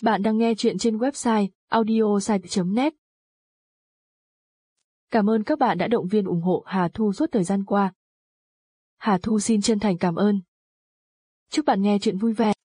Bạn đang nghe chuyện trên website audiosite.net. Cảm ơn các bạn đã động viên ủng hộ Hà Thu suốt thời gian qua. Hà Thu xin chân thành cảm ơn. Chúc bạn nghe chuyện vui vẻ.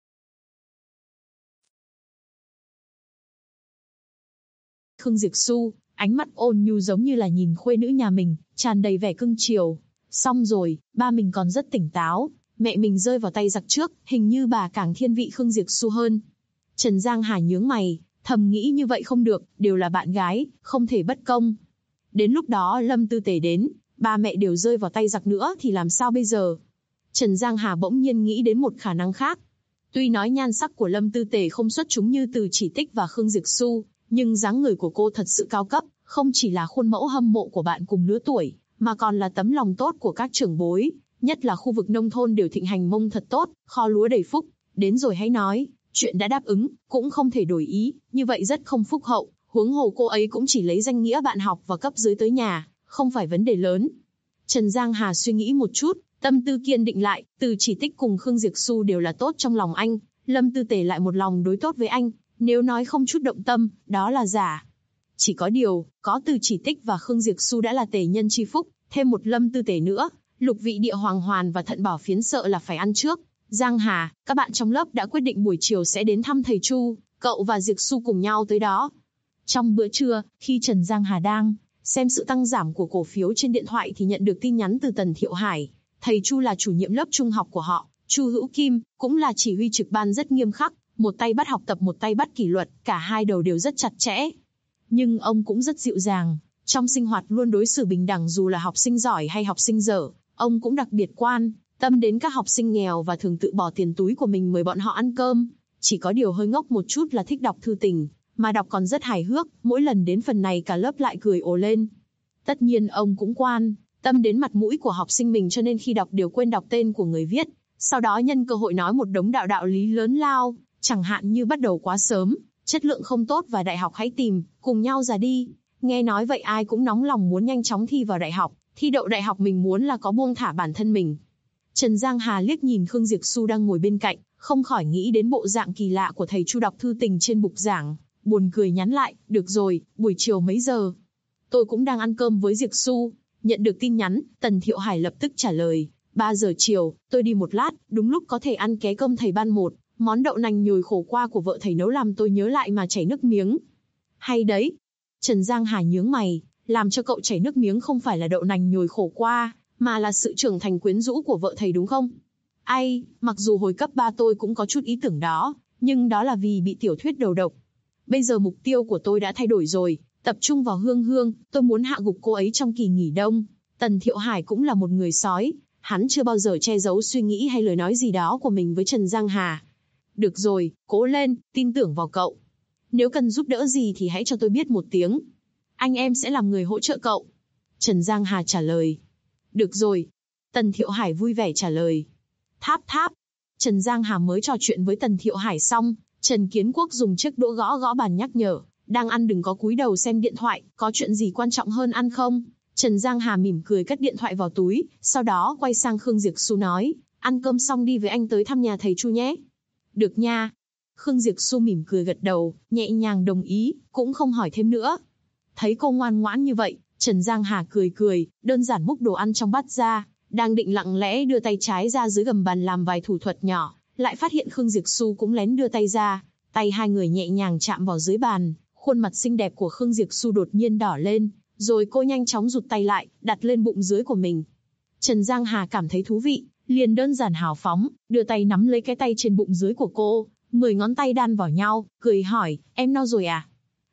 Khương Diệp Xu, ánh mắt ôn nhu giống như là nhìn khuê nữ nhà mình, tràn đầy vẻ cưng chiều. Xong rồi, ba mình còn rất tỉnh táo, mẹ mình rơi vào tay giặc trước, hình như bà càng thiên vị Khương Diệp Xu hơn. Trần Giang Hà nhướng mày, thầm nghĩ như vậy không được, đều là bạn gái, không thể bất công. Đến lúc đó Lâm Tư Tề đến, ba mẹ đều rơi vào tay giặc nữa thì làm sao bây giờ? Trần Giang Hà bỗng nhiên nghĩ đến một khả năng khác. Tuy nói nhan sắc của Lâm Tư Tề không xuất chúng như Từ Chỉ Tích và Khương Diệp Xu, nhưng dáng người của cô thật sự cao cấp, không chỉ là khuôn mẫu hâm mộ của bạn cùng lứa tuổi, mà còn là tấm lòng tốt của các trưởng bối, nhất là khu vực nông thôn đều thịnh hành mông thật tốt, kho lúa đầy phúc. Đến rồi hãy nói, chuyện đã đáp ứng, cũng không thể đổi ý, như vậy rất không phúc hậu, huống hồ cô ấy cũng chỉ lấy danh nghĩa bạn học và cấp dưới tới nhà, không phải vấn đề lớn. Trần Giang Hà suy nghĩ một chút, tâm tư kiên định lại, Từ Chỉ Tích cùng Khương Diệp Xu đều là tốt trong lòng anh, Lâm Tư Tề lại một lòng đối tốt với anh, nếu nói không chút động tâm, đó là giả. Chỉ có điều, có Từ Chỉ Tích và Khương Diệp Xu đã là tề nhân chi phúc, thêm một Lâm Tư Tề nữa, lục vị địa hoàng hoàn và thận bảo phiến sợ là phải ăn trước. Giang Hà, các bạn trong lớp đã quyết định buổi chiều sẽ đến thăm thầy Chu, cậu và Diệp Xu cùng nhau tới đó. Trong bữa trưa, khi Trần Giang Hà đang xem sự tăng giảm của cổ phiếu trên điện thoại thì nhận được tin nhắn từ Tần Thiệu Hải. Thầy Chu là chủ nhiệm lớp trung học của họ, Chu Hữu Kim, cũng là chỉ huy trực ban rất nghiêm khắc, một tay bắt học tập một tay bắt kỷ luật, cả hai đầu đều rất chặt chẽ. Nhưng ông cũng rất dịu dàng, trong sinh hoạt luôn đối xử bình đẳng dù là học sinh giỏi hay học sinh dở, ông cũng đặc biệt quan tâm đến các học sinh nghèo và thường tự bỏ tiền túi của mình mời bọn họ ăn cơm. Chỉ có điều hơi ngốc một chút là thích đọc thư tình, mà đọc còn rất hài hước, mỗi lần đến phần này cả lớp lại cười ồ lên. Tất nhiên ông cũng quan tâm đến mặt mũi của học sinh mình cho nên khi đọc đều quên đọc tên của người viết, sau đó nhân cơ hội nói một đống đạo lý lớn lao, chẳng hạn như bắt đầu quá sớm, chất lượng không tốt và đại học hãy tìm, cùng nhau ra đi. Nghe nói vậy ai cũng nóng lòng muốn nhanh chóng thi vào đại học, thi đậu đại học mình muốn là có buông thả bản thân mình. Trần Giang Hà liếc nhìn Khương Diệp Xu đang ngồi bên cạnh, không khỏi nghĩ đến bộ dạng kỳ lạ của thầy Chu đọc thư tình trên bục giảng, buồn cười nhắn lại, được rồi, buổi chiều mấy giờ? Tôi cũng đang ăn cơm với Diệp Xu. Nhận được tin nhắn, Tần Thiệu Hải lập tức trả lời, 3 giờ chiều, tôi đi một lát, đúng lúc có thể ăn ké cơm thầy ban một, món đậu nành nhồi khổ qua của vợ thầy nấu làm tôi nhớ lại mà chảy nước miếng. Hay đấy. Trần Giang Hà nhướng mày, làm cho cậu chảy nước miếng không phải là đậu nành nhồi khổ qua, mà là sự trưởng thành quyến rũ của vợ thầy đúng không? Ai, mặc dù hồi cấp 3 tôi cũng có chút ý tưởng đó, nhưng đó là vì bị tiểu thuyết đầu độc. Bây giờ mục tiêu của tôi đã thay đổi rồi, tập trung vào Hương Hương, tôi muốn hạ gục cô ấy trong kỳ nghỉ đông. Tần Thiệu Hải cũng là một người sói, hắn chưa bao giờ che giấu suy nghĩ hay lời nói gì đó của mình với Trần Giang Hà. Được rồi, cố lên, tin tưởng vào cậu. Nếu cần giúp đỡ gì thì hãy cho tôi biết một tiếng. Anh em sẽ làm người hỗ trợ cậu. Trần Giang Hà trả lời. Được rồi. Tần Thiệu Hải vui vẻ trả lời. Tháp. Trần Giang Hà mới trò chuyện với Tần Thiệu Hải xong, Trần Kiến Quốc dùng chiếc đũa gõ bàn nhắc nhở. Đang ăn đừng có cúi đầu xem điện thoại, có chuyện gì quan trọng hơn ăn không? Trần Giang Hà mỉm cười cất điện thoại vào túi, sau đó quay sang Khương Diệp Xu nói, ăn cơm xong đi với anh tới thăm nhà thầy Chu nhé. Được nha. Khương Diệp Xu mỉm cười gật đầu, nhẹ nhàng đồng ý, cũng không hỏi thêm nữa. Thấy cô ngoan ngoãn như vậy, Trần Giang Hà cười, đơn giản múc đồ ăn trong bát ra, đang định lặng lẽ đưa tay trái ra dưới gầm bàn làm vài thủ thuật nhỏ, lại phát hiện Khương Diệp Xu cũng lén đưa tay ra, tay hai người nhẹ nhàng chạm vào dưới bàn, khuôn mặt xinh đẹp của Khương Diệp Xu đột nhiên đỏ lên, rồi cô nhanh chóng rụt tay lại, đặt lên bụng dưới của mình. Trần Giang Hà cảm thấy thú vị, liền đơn giản hào phóng, đưa tay nắm lấy cái tay trên bụng dưới của cô, 10 ngón tay đan vào nhau, cười hỏi, em no rồi à?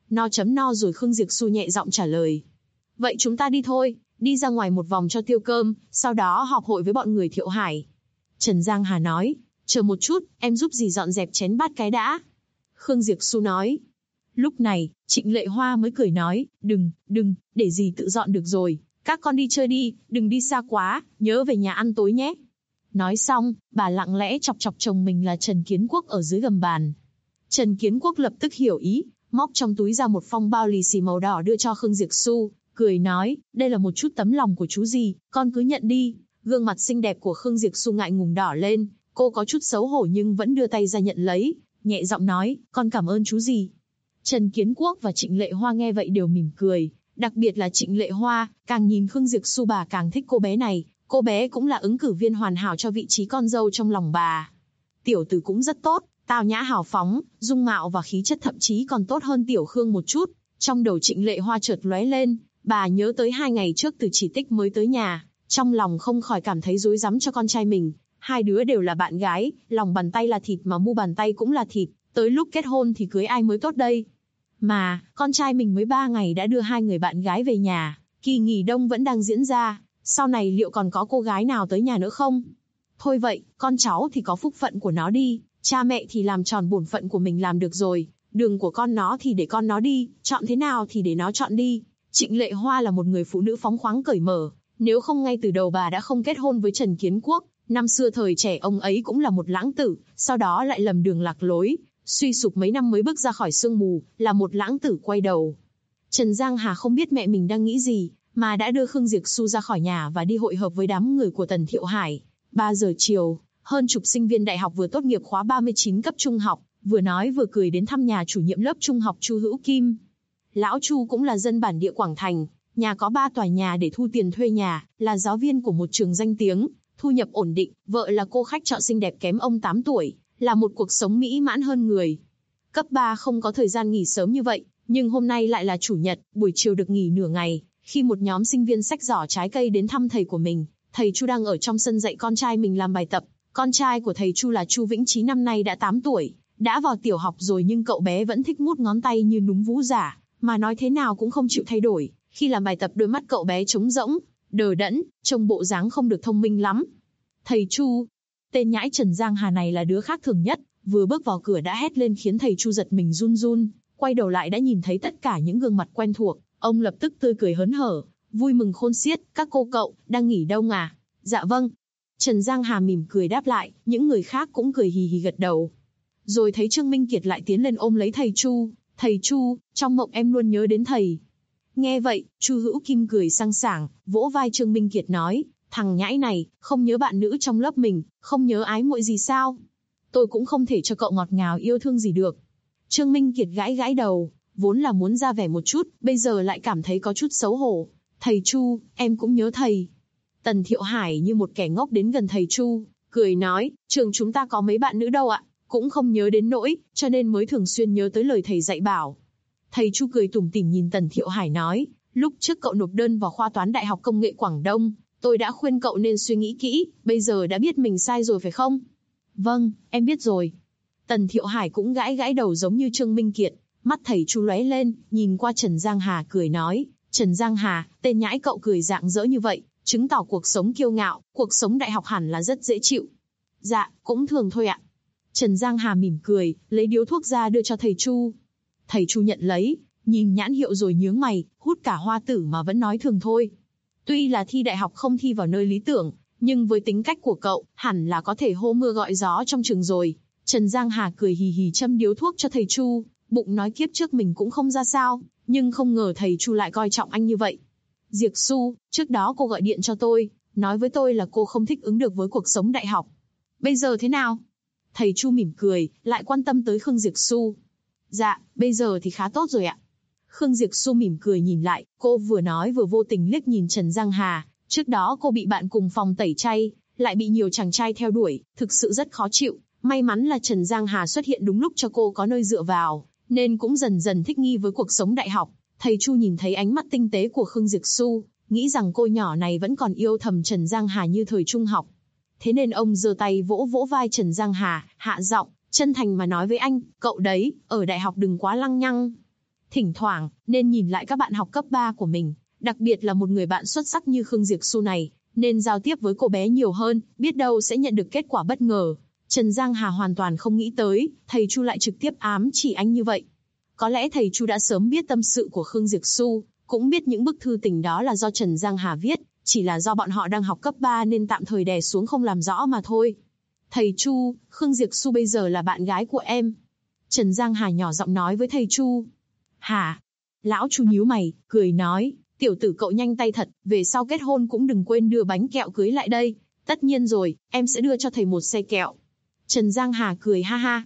No rồi. Khương Diệp Xu nhẹ giọng trả lời. Vậy chúng ta đi thôi, đi ra ngoài một vòng cho tiêu cơm, sau đó họp hội với bọn người Thiệu Hải. Trần Giang Hà nói, chờ một chút, em giúp dì dọn dẹp chén bát cái đã. Khương Diệp Xu nói. Lúc này, Trịnh Lệ Hoa mới cười nói, đừng, để dì tự dọn được rồi, các con đi chơi đi, đừng đi xa quá, nhớ về nhà ăn tối nhé. Nói xong, bà lặng lẽ chọc chồng mình là Trần Kiến Quốc ở dưới gầm bàn. Trần Kiến Quốc lập tức hiểu ý, móc trong túi ra một phong bao lì xì màu đỏ đưa cho Khương Diệp Xu, cười nói, đây là một chút tấm lòng của chú dì, con cứ nhận đi. Gương mặt xinh đẹp của Khương Diệp Xu ngại ngùng đỏ lên, cô có chút xấu hổ nhưng vẫn đưa tay ra nhận lấy, nhẹ giọng nói, con cảm ơn chú gì. Trần Kiến Quốc và Trịnh Lệ Hoa nghe vậy đều mỉm cười, đặc biệt là Trịnh Lệ Hoa, càng nhìn Khương Diệp Xu bà càng thích cô bé này, cô bé cũng là ứng cử viên hoàn hảo cho vị trí con dâu trong lòng bà. Tiểu tử cũng rất tốt, tao nhã hào phóng, dung mạo và khí chất thậm chí còn tốt hơn Tiểu Khương một chút. Trong đầu Trịnh Lệ Hoa chợt lóe lên, bà nhớ tới 2 ngày trước Từ Chỉ Tích mới tới nhà, trong lòng không khỏi cảm thấy rối rắm cho con trai mình. Hai đứa đều là bạn gái, lòng bàn tay là thịt mà mu bàn tay cũng là thịt, tới lúc kết hôn thì cưới ai mới tốt đây. Mà, con trai mình mới 3 ngày đã đưa 2 người bạn gái về nhà, kỳ nghỉ đông vẫn đang diễn ra, sau này liệu còn có cô gái nào tới nhà nữa không? Thôi vậy, con cháu thì có phúc phận của nó đi, cha mẹ thì làm tròn bổn phận của mình làm được rồi, đường của con nó thì để con nó đi, chọn thế nào thì để nó chọn đi. Trịnh Lệ Hoa là một người phụ nữ phóng khoáng cởi mở, nếu không ngay từ đầu bà đã không kết hôn với Trần Kiến Quốc. Năm xưa thời trẻ ông ấy cũng là một lãng tử, sau đó lại lầm đường lạc lối, suy sụp mấy năm mới bước ra khỏi sương mù, là một lãng tử quay đầu. Trần Giang Hà không biết mẹ mình đang nghĩ gì, mà đã đưa Khương Diệp Xu ra khỏi nhà và đi hội hợp với đám người của Tần Thiệu Hải. 3 giờ chiều, hơn chục sinh viên đại học vừa tốt nghiệp khóa 39 cấp trung học, vừa nói vừa cười đến thăm nhà chủ nhiệm lớp trung học Chu Hữu Kim. Lão Chu cũng là dân bản địa Quảng Thành, nhà có 3 tòa nhà để thu tiền thuê nhà, là giáo viên của một trường danh tiếng, thu nhập ổn định, vợ là cô khách trọ xinh đẹp kém ông 8 tuổi, là một cuộc sống mỹ mãn hơn người. Cấp 3 không có thời gian nghỉ sớm như vậy, nhưng hôm nay lại là chủ nhật, buổi chiều được nghỉ nửa ngày, khi một nhóm sinh viên xách giỏ trái cây đến thăm thầy của mình. Thầy Chu đang ở trong sân dạy con trai mình làm bài tập. Con trai của thầy Chu là Chu Vĩnh Chí năm nay đã 8 tuổi, đã vào tiểu học rồi nhưng cậu bé vẫn thích mút ngón tay như núm vú giả, mà nói thế nào cũng không chịu thay đổi. Khi làm bài tập đôi mắt cậu bé trống rỗng, đờ đẫn, trông bộ dáng không được thông minh lắm. Thầy Chu, tên nhãi Trần Giang Hà này là đứa khác thường nhất, vừa bước vào cửa đã hét lên khiến thầy Chu giật mình run run, quay đầu lại đã nhìn thấy tất cả những gương mặt quen thuộc, ông lập tức tươi cười hớn hở, vui mừng khôn xiết. Các cô cậu, đang nghỉ đông à? Dạ vâng. Trần Giang Hà mỉm cười đáp lại, những người khác cũng cười hì hì gật đầu. Rồi thấy Trương Minh Kiệt lại tiến lên ôm lấy thầy Chu. Thầy Chu, trong mộng em luôn nhớ đến thầy. Nghe vậy, Chu Hữu Kim cười sang sảng, vỗ vai Trương Minh Kiệt nói, thằng nhãi này, không nhớ bạn nữ trong lớp mình, không nhớ ái muội gì sao? Tôi cũng không thể cho cậu ngọt ngào yêu thương gì được. Trương Minh Kiệt gãi gãi đầu, vốn là muốn ra vẻ một chút, bây giờ lại cảm thấy có chút xấu hổ. Thầy Chu, em cũng nhớ thầy. Tần Thiệu Hải như một kẻ ngốc đến gần thầy Chu, cười nói, trường chúng ta có mấy bạn nữ đâu ạ, cũng không nhớ đến nỗi, cho nên mới thường xuyên nhớ tới lời thầy dạy bảo. Thầy Chu cười tủm tỉm nhìn Tần Thiệu Hải nói, lúc trước cậu nộp đơn vào khoa toán Đại học Công nghệ Quảng Đông, tôi đã khuyên cậu nên suy nghĩ kỹ, bây giờ đã biết mình sai rồi phải không? Vâng, em biết rồi. Tần Thiệu Hải cũng gãi gãi đầu giống như Trương Minh Kiệt, mắt thầy Chu lóe lên, nhìn qua Trần Giang Hà cười nói, Trần Giang Hà, tên nhãi cậu cười rạng rỡ như vậy, chứng tỏ cuộc sống kiêu ngạo, cuộc sống đại học hẳn là rất dễ chịu. Dạ, cũng thường thôi ạ. Trần Giang Hà mỉm cười, lấy điếu thuốc ra đưa cho thầy Chu. Thầy Chu nhận lấy, nhìn nhãn hiệu rồi nhướng mày, hút cả hoa tử mà vẫn nói thường thôi. Tuy là thi đại học không thi vào nơi lý tưởng, nhưng với tính cách của cậu, hẳn là có thể hô mưa gọi gió trong trường rồi. Trần Giang Hà cười hì hì châm điếu thuốc cho thầy Chu, bụng nói kiếp trước mình cũng không ra sao, nhưng không ngờ thầy Chu lại coi trọng anh như vậy. Diệp Xu, trước đó cô gọi điện cho tôi, nói với tôi là cô không thích ứng được với cuộc sống đại học. Bây giờ thế nào? Thầy Chu mỉm cười, lại quan tâm tới Khương Diệp Xu. Dạ, bây giờ thì khá tốt rồi ạ. Khương Diệp Xu mỉm cười nhìn lại, cô vừa nói vừa vô tình liếc nhìn Trần Giang Hà. Trước đó cô bị bạn cùng phòng tẩy chay, lại bị nhiều chàng trai theo đuổi, thực sự rất khó chịu. May mắn là Trần Giang Hà xuất hiện đúng lúc cho cô có nơi dựa vào, nên cũng dần dần thích nghi với cuộc sống đại học. Thầy Chu nhìn thấy ánh mắt tinh tế của Khương Diệp Xu, nghĩ rằng cô nhỏ này vẫn còn yêu thầm Trần Giang Hà như thời trung học. Thế nên ông giơ tay vỗ vỗ vai Trần Giang Hà, hạ giọng, chân thành mà nói với anh, cậu đấy, ở đại học đừng quá lăng nhăng. Thỉnh thoảng, nên nhìn lại các bạn học cấp 3 của mình, đặc biệt là một người bạn xuất sắc như Khương Diệp Xu này, nên giao tiếp với cô bé nhiều hơn, biết đâu sẽ nhận được kết quả bất ngờ. Trần Giang Hà hoàn toàn không nghĩ tới, thầy Chu lại trực tiếp ám chỉ anh như vậy. Có lẽ thầy Chu đã sớm biết tâm sự của Khương Diệp Xu, cũng biết những bức thư tình đó là do Trần Giang Hà viết, chỉ là do bọn họ đang học cấp 3 nên tạm thời đè xuống không làm rõ mà thôi. Thầy Chu, Khương Diệp Xu bây giờ là bạn gái của em. Trần Giang Hà nhỏ giọng nói với thầy Chu. Hả? Lão Chu nhíu mày, cười nói, tiểu tử cậu nhanh tay thật, về sau kết hôn cũng đừng quên đưa bánh kẹo cưới lại đây. Tất nhiên rồi, em sẽ đưa cho thầy một xe kẹo. Trần Giang Hà cười ha ha.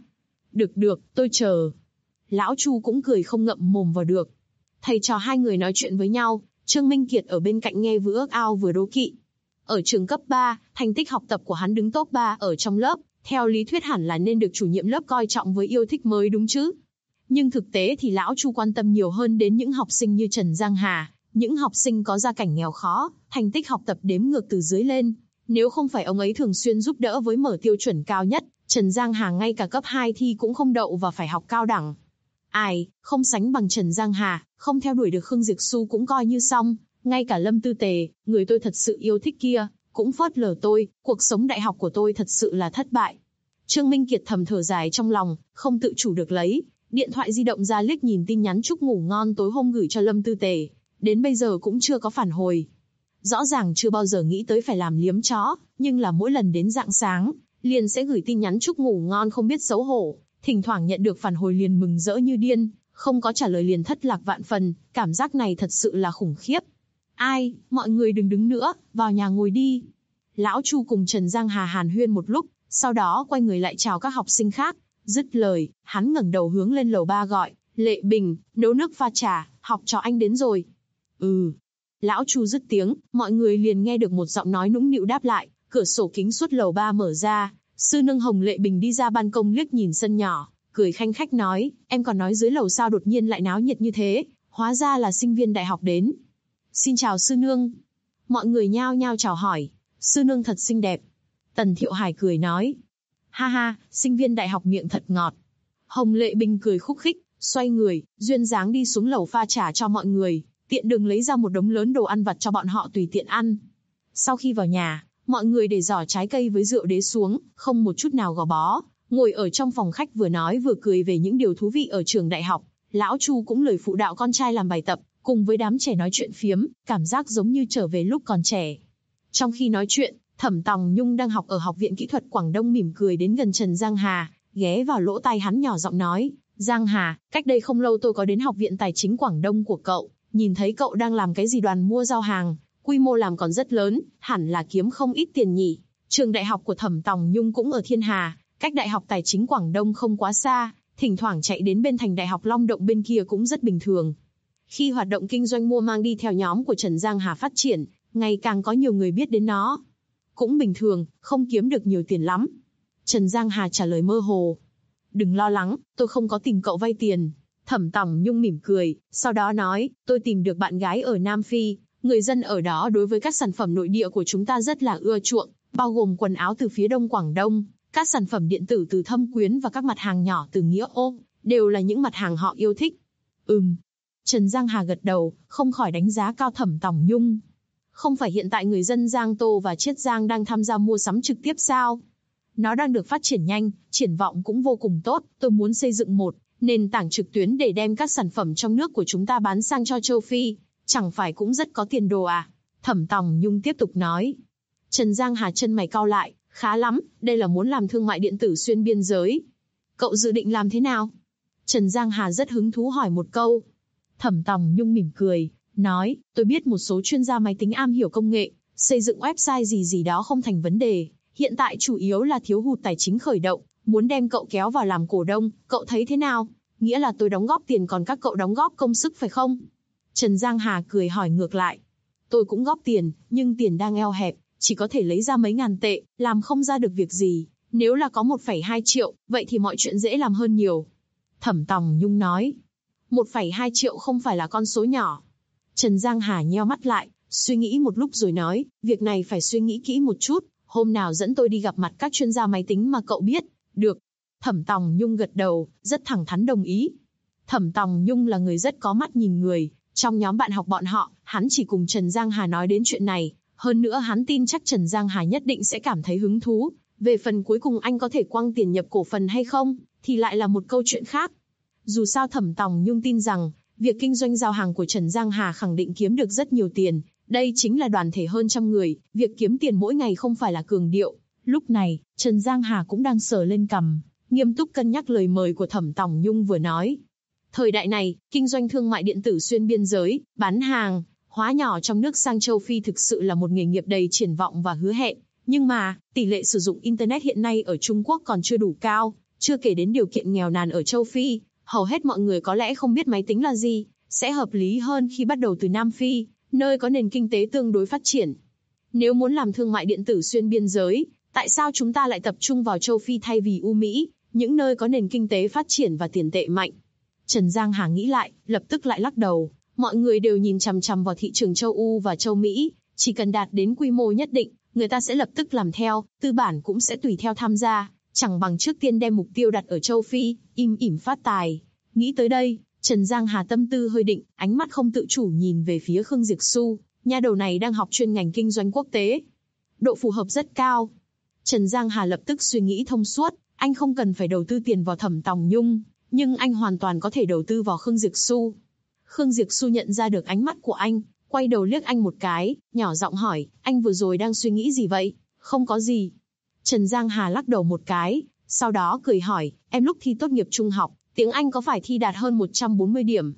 Được, tôi chờ. Lão Chu cũng cười không ngậm mồm vào được. Thầy trò hai người nói chuyện với nhau, Trương Minh Kiệt ở bên cạnh nghe vừa ước ao vừa đố kỵ. Ở trường cấp 3, thành tích học tập của hắn đứng top 3 ở trong lớp, theo lý thuyết hẳn là nên được chủ nhiệm lớp coi trọng với yêu thích mới đúng chứ. Nhưng thực tế thì lão Chu quan tâm nhiều hơn đến những học sinh như Trần Giang Hà, những học sinh có gia cảnh nghèo khó, thành tích học tập đếm ngược từ dưới lên. Nếu không phải ông ấy thường xuyên giúp đỡ với mở tiêu chuẩn cao nhất, Trần Giang Hà ngay cả cấp 2 thi cũng không đậu và phải học cao đẳng. Ai, không sánh bằng Trần Giang Hà, không theo đuổi được Khương Diệp Xu cũng coi như xong, ngay cả Lâm Tư Tề, người tôi thật sự yêu thích kia, cũng phớt lờ tôi, cuộc sống đại học của tôi thật sự là thất bại. Trương Minh Kiệt thầm thở dài trong lòng, không tự chủ được lấy điện thoại di động ra liếc nhìn tin nhắn chúc ngủ ngon tối hôm gửi cho Lâm Tư Tề, đến bây giờ cũng chưa có phản hồi. Rõ ràng chưa bao giờ nghĩ tới phải làm liếm chó, nhưng là mỗi lần đến rạng sáng, liền sẽ gửi tin nhắn chúc ngủ ngon không biết xấu hổ, thỉnh thoảng nhận được phản hồi liền mừng rỡ như điên, không có trả lời liền thất lạc vạn phần, cảm giác này thật sự là khủng khiếp. Ai, mọi người đừng đứng nữa, vào nhà ngồi đi. Lão Chu cùng Trần Giang Hà hàn huyên một lúc, sau đó quay người lại chào các học sinh khác, dứt lời, hắn ngẩng đầu hướng lên lầu 3 gọi, Lệ Bình, nấu nước pha trà, học trò anh đến rồi. Ừ. Lão Chu dứt tiếng, mọi người liền nghe được một giọng nói nũng nịu đáp lại, cửa sổ kính suốt lầu 3 mở ra, sư nương Hồng Lệ Bình đi ra ban công liếc nhìn sân nhỏ, cười khanh khách nói, em còn nói dưới lầu sao đột nhiên lại náo nhiệt như thế, hóa ra là sinh viên đại học đến. Xin chào sư nương. Mọi người nhao nhao chào hỏi, sư nương thật xinh đẹp. Tần Thiệu Hải cười nói, ha ha, sinh viên đại học miệng thật ngọt. Hồng Lệ Bình cười khúc khích, xoay người, duyên dáng đi xuống lầu pha trà cho mọi người, tiện đường lấy ra một đống lớn đồ ăn vặt cho bọn họ tùy tiện ăn. Sau khi vào nhà, mọi người để giỏ trái cây với rượu đế xuống, không một chút nào gò bó, ngồi ở trong phòng khách vừa nói vừa cười về những điều thú vị ở trường đại học. Lão Chu cũng lời phụ đạo con trai làm bài tập, cùng với đám trẻ nói chuyện phiếm, cảm giác giống như trở về lúc còn trẻ. Trong khi nói chuyện, Thẩm Tòng Nhung đang học ở Học viện Kỹ thuật Quảng Đông mỉm cười đến gần Trần Giang Hà, ghé vào lỗ tai hắn nhỏ giọng nói, Giang Hà, cách đây không lâu tôi có đến Học viện Tài chính Quảng Đông của cậu, nhìn thấy cậu đang làm cái gì đoàn mua giao hàng, quy mô làm còn rất lớn, hẳn là kiếm không ít tiền nhỉ. Trường đại học của Thẩm Tòng Nhung cũng ở Thiên Hà, cách Đại học Tài chính Quảng Đông không quá xa, thỉnh thoảng chạy đến bên thành Đại học Long Động bên kia cũng rất bình thường. Khi hoạt động kinh doanh mua mang đi theo nhóm của Trần Giang Hà phát triển, ngày càng có nhiều người biết đến nó. Cũng bình thường, không kiếm được nhiều tiền lắm. Trần Giang Hà trả lời mơ hồ. Đừng lo lắng, tôi không có tìm cậu vay tiền. Thẩm Tòng Nhung mỉm cười, sau đó nói, tôi tìm được bạn gái ở Nam Phi. Người dân ở đó đối với các sản phẩm nội địa của chúng ta rất là ưa chuộng, bao gồm quần áo từ phía đông Quảng Đông, các sản phẩm điện tử từ Thâm Quyến và các mặt hàng nhỏ từ Nghĩa Ô, đều là những mặt hàng họ yêu thích. Trần Giang Hà gật đầu, không khỏi đánh giá cao Thẩm Tòng Nhung. Không phải hiện tại người dân Giang Tô và Chiết Giang đang tham gia mua sắm trực tiếp sao? Nó đang được phát triển nhanh, triển vọng cũng vô cùng tốt, tôi muốn xây dựng một nền tảng trực tuyến để đem các sản phẩm trong nước của chúng ta bán sang cho châu Phi, chẳng phải cũng rất có tiền đồ à? Thẩm Tòng Nhung tiếp tục nói. Trần Giang Hà chân mày cau lại, khá lắm, đây là muốn làm thương mại điện tử xuyên biên giới. Cậu dự định làm thế nào? Trần Giang Hà rất hứng thú hỏi một câu. Thẩm Tòng Nhung mỉm cười, nói, tôi biết một số chuyên gia máy tính am hiểu công nghệ, xây dựng website gì đó không thành vấn đề. Hiện tại chủ yếu là thiếu hụt tài chính khởi động, muốn đem cậu kéo vào làm cổ đông, cậu thấy thế nào? Nghĩa là tôi đóng góp tiền còn các cậu đóng góp công sức phải không? Trần Giang Hà cười hỏi ngược lại. Tôi cũng góp tiền, nhưng tiền đang eo hẹp, chỉ có thể lấy ra mấy ngàn tệ, làm không ra được việc gì. Nếu là có 1,2 triệu, vậy thì mọi chuyện dễ làm hơn nhiều. Thẩm Tòng Nhung nói. 1,2 triệu không phải là con số nhỏ. Trần Giang Hà nheo mắt lại, suy nghĩ một lúc rồi nói, việc này phải suy nghĩ kỹ một chút, hôm nào dẫn tôi đi gặp mặt các chuyên gia máy tính mà cậu biết. Được. Thẩm Tòng Nhung gật đầu, rất thẳng thắn đồng ý. Thẩm Tòng Nhung là người rất có mắt nhìn người, trong nhóm bạn học bọn họ, hắn chỉ cùng Trần Giang Hà nói đến chuyện này, hơn nữa hắn tin chắc Trần Giang Hà nhất định sẽ cảm thấy hứng thú. Về phần cuối cùng anh có thể quăng tiền nhập cổ phần hay không, thì lại là một câu chuyện khác. Dù sao Thẩm Tòng Nhung tin rằng, việc kinh doanh giao hàng của Trần Giang Hà khẳng định kiếm được rất nhiều tiền, đây chính là đoàn thể hơn trăm người, việc kiếm tiền mỗi ngày không phải là cường điệu. Lúc này, Trần Giang Hà cũng đang sờ lên cằm, nghiêm túc cân nhắc lời mời của Thẩm Tòng Nhung vừa nói. Thời đại này, kinh doanh thương mại điện tử xuyên biên giới, bán hàng, hóa nhỏ trong nước sang châu Phi thực sự là một nghề nghiệp đầy triển vọng và hứa hẹn. Nhưng mà, tỷ lệ sử dụng Internet hiện nay ở Trung Quốc còn chưa đủ cao, Chưa kể đến điều kiện nghèo nàn ở châu Phi, hầu hết mọi người có lẽ không biết máy tính là gì, sẽ hợp lý hơn khi bắt đầu từ Nam Phi, nơi có nền kinh tế tương đối phát triển. Nếu muốn làm thương mại điện tử xuyên biên giới, tại sao chúng ta lại tập trung vào châu Phi thay vì Mỹ, những nơi có nền kinh tế phát triển và tiền tệ mạnh? Trần Giang Hà nghĩ lại, lập tức lại lắc đầu. Mọi người đều nhìn chằm chằm vào thị trường châu Âu và châu Mỹ, chỉ cần đạt đến quy mô nhất định, người ta sẽ lập tức làm theo, tư bản cũng sẽ tùy theo tham gia, chẳng bằng trước tiên đem mục tiêu đặt ở châu Phi, im ỉm phát tài. Nghĩ tới đây, Trần Giang Hà tâm tư hơi định, ánh mắt không tự chủ nhìn về phía Khương Diệp Xu, nha đầu này đang học chuyên ngành kinh doanh quốc tế. Độ phù hợp rất cao. Trần Giang Hà lập tức suy nghĩ thông suốt, anh không cần phải đầu tư tiền vào Thẩm Tòng Nhung, nhưng anh hoàn toàn có thể đầu tư vào Khương Diệp Xu. Khương Diệp Xu nhận ra được ánh mắt của anh, quay đầu liếc anh một cái, nhỏ giọng hỏi, anh vừa rồi đang suy nghĩ gì vậy? Không có gì. Trần Giang Hà lắc đầu một cái, sau đó cười hỏi, em lúc thi tốt nghiệp trung học, tiếng Anh có phải thi đạt hơn 140 điểm?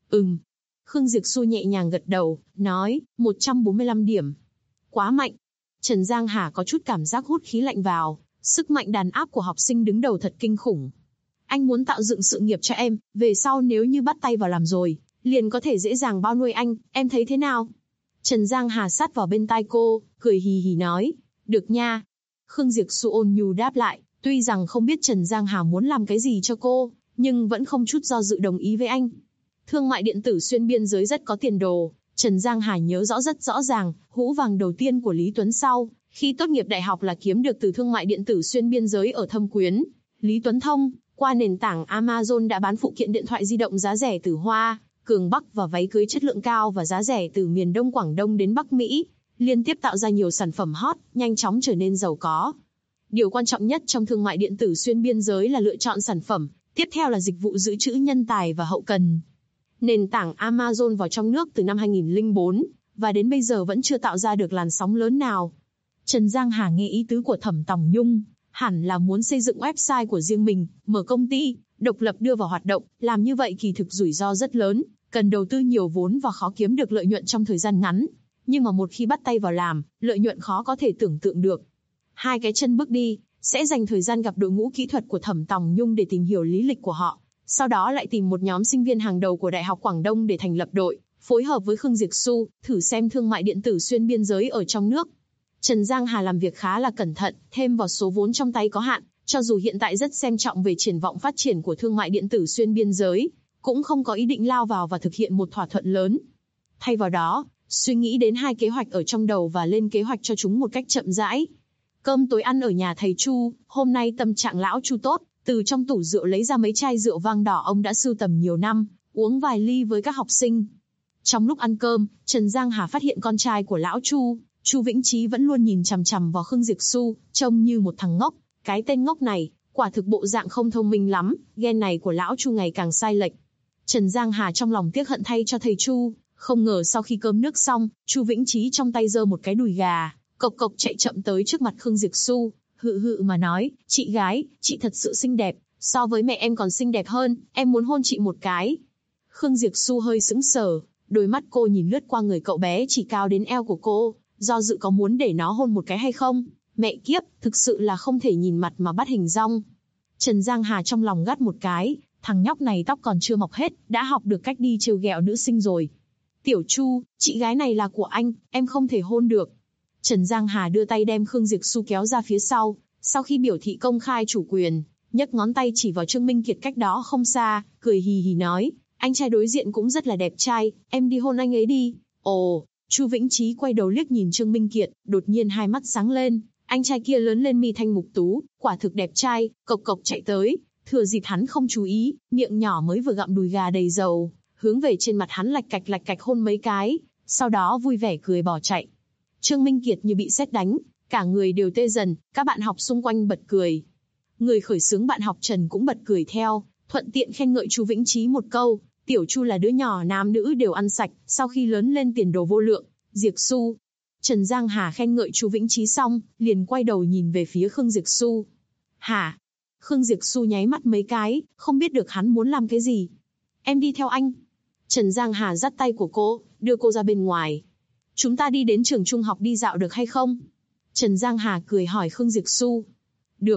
Khương Diệp Xu nhẹ nhàng gật đầu, nói, 145 điểm. Quá mạnh. Trần Giang Hà có chút cảm giác hút khí lạnh vào, sức mạnh đàn áp của học sinh đứng đầu thật kinh khủng. Anh muốn tạo dựng sự nghiệp cho em, về sau nếu như bắt tay vào làm rồi, liền có thể dễ dàng bao nuôi anh, em thấy thế nào? Trần Giang Hà sát vào bên tai cô, cười hì hì nói, được nha. Khương Diệp Xu ôn nhu đáp lại, tuy rằng không biết Trần Giang Hà muốn làm cái gì cho cô, nhưng vẫn không chút do dự đồng ý với anh. Thương mại điện tử xuyên biên giới rất có tiền đồ, Trần Giang Hà nhớ rất rõ ràng, hũ vàng đầu tiên của Lý Tuấn sau, khi tốt nghiệp đại học là kiếm được từ thương mại điện tử xuyên biên giới ở Thâm Quyến. Lý Tuấn thông, qua nền tảng Amazon đã bán phụ kiện điện thoại di động giá rẻ từ Hoa, Cường Bắc và váy cưới chất lượng cao và giá rẻ từ miền Đông Quảng Đông đến Bắc Mỹ, liên tiếp tạo ra nhiều sản phẩm hot, nhanh chóng trở nên giàu có. Điều quan trọng nhất trong thương mại điện tử xuyên biên giới là lựa chọn sản phẩm, tiếp theo là dịch vụ dự trữ nhân tài và hậu cần. Nền tảng Amazon vào trong nước từ năm 2004, và đến bây giờ vẫn chưa tạo ra được làn sóng lớn nào. Trần Giang Hà nghe ý tứ của Thẩm Tòng Nhung, hẳn là muốn xây dựng website của riêng mình, mở công ty, độc lập đưa vào hoạt động, làm như vậy kỳ thực rủi ro rất lớn, cần đầu tư nhiều vốn và khó kiếm được lợi nhuận trong thời gian ngắn. Nhưng mà một khi bắt tay vào làm, lợi nhuận khó có thể tưởng tượng được. Hai cái chân bước đi, sẽ dành thời gian gặp đội ngũ kỹ thuật của Thẩm Tòng Nhung để tìm hiểu lý lịch của họ. Sau đó lại tìm một nhóm sinh viên hàng đầu của Đại học Quảng Đông để thành lập đội, phối hợp với Khương Diệp Xu, thử xem thương mại điện tử xuyên biên giới ở trong nước. Trần Giang Hà làm việc khá là cẩn thận, thêm vào số vốn trong tay có hạn, cho dù hiện tại rất xem trọng về triển vọng phát triển của thương mại điện tử xuyên biên giới, cũng không có ý định lao vào và thực hiện một thỏa thuận lớn. Thay vào đó, suy nghĩ đến hai kế hoạch ở trong đầu và lên kế hoạch cho chúng một cách chậm rãi. Cơm tối ăn ở nhà thầy Chu, hôm nay tâm trạng lão Chu tốt, từ trong tủ rượu lấy ra mấy chai rượu vang đỏ ông đã sưu tầm nhiều năm, uống vài ly với các học sinh. Trong lúc ăn cơm, Trần Giang Hà phát hiện con trai của lão Chu, Chu Vĩnh Chí vẫn luôn nhìn chằm chằm vào Khương Diệp Xu, trông như một thằng ngốc. Cái tên ngốc này, quả thực bộ dạng không thông minh lắm, gen này của lão Chu ngày càng sai lệch. Trần Giang Hà trong lòng tiếc hận thay cho thầy Chu, không ngờ sau khi cơm nước xong, Chu Vĩnh Chí trong tay giơ một cái đùi gà, cộc cộc chạy chậm tới trước mặt Khương Diệp Xu, hự hự mà nói, chị gái, chị thật sự xinh đẹp, so với mẹ em còn xinh đẹp hơn, em muốn hôn chị một cái. Khương Diệp Xu hơi sững sờ, đôi mắt cô nhìn lướt qua người cậu bé chỉ cao đến eo của cô, do dự có muốn để nó hôn một cái hay không. Mẹ kiếp, thực sự là không thể nhìn mặt mà bắt hình dong. Trần Giang Hà trong lòng gắt một cái, thằng nhóc này tóc còn chưa mọc hết, đã học được cách đi trêu ghẹo nữ sinh rồi. Tiểu Chu, chị gái này là của anh, em không thể hôn được. Trần Giang Hà đưa tay đem Khương Diệp Xu kéo ra phía sau khi biểu thị công khai chủ quyền, nhấc ngón tay chỉ vào Trương Minh Kiệt cách đó không xa, cười hì hì nói, anh trai đối diện cũng rất là đẹp trai, em đi hôn anh ấy đi. Ồ, Chu Vĩnh Chí quay đầu liếc nhìn Trương Minh Kiệt, đột nhiên hai mắt sáng lên, anh trai kia lớn lên mi thanh mục tú, quả thực đẹp trai, cộc cộc chạy tới, thừa dịp hắn không chú ý, miệng nhỏ mới vừa gặm đùi gà đầy dầu, hướng về trên mặt hắn lạch cạch hôn mấy cái, sau đó vui vẻ cười bỏ chạy. Trương Minh Kiệt như bị sét đánh, cả người đều tê dần, các bạn học xung quanh bật cười. Người khởi xướng bạn học Trần cũng bật cười theo, thuận tiện khen ngợi Chu Vĩnh Chí một câu, Tiểu Chu là đứa nhỏ nam nữ đều ăn sạch, sau khi lớn lên tiền đồ vô lượng. Diệp Xu. Trần Giang Hà khen ngợi Chu Vĩnh Chí xong, liền quay đầu nhìn về phía Khương Diệp Xu. Hả? Khương Diệp Xu nháy mắt mấy cái, không biết được hắn muốn làm cái gì. Em đi theo anh. Trần Giang Hà dắt tay của cô, đưa cô ra bên ngoài. Chúng ta đi đến trường trung học đi dạo được hay không? Trần Giang Hà cười hỏi Khương Diệp Xu. Được.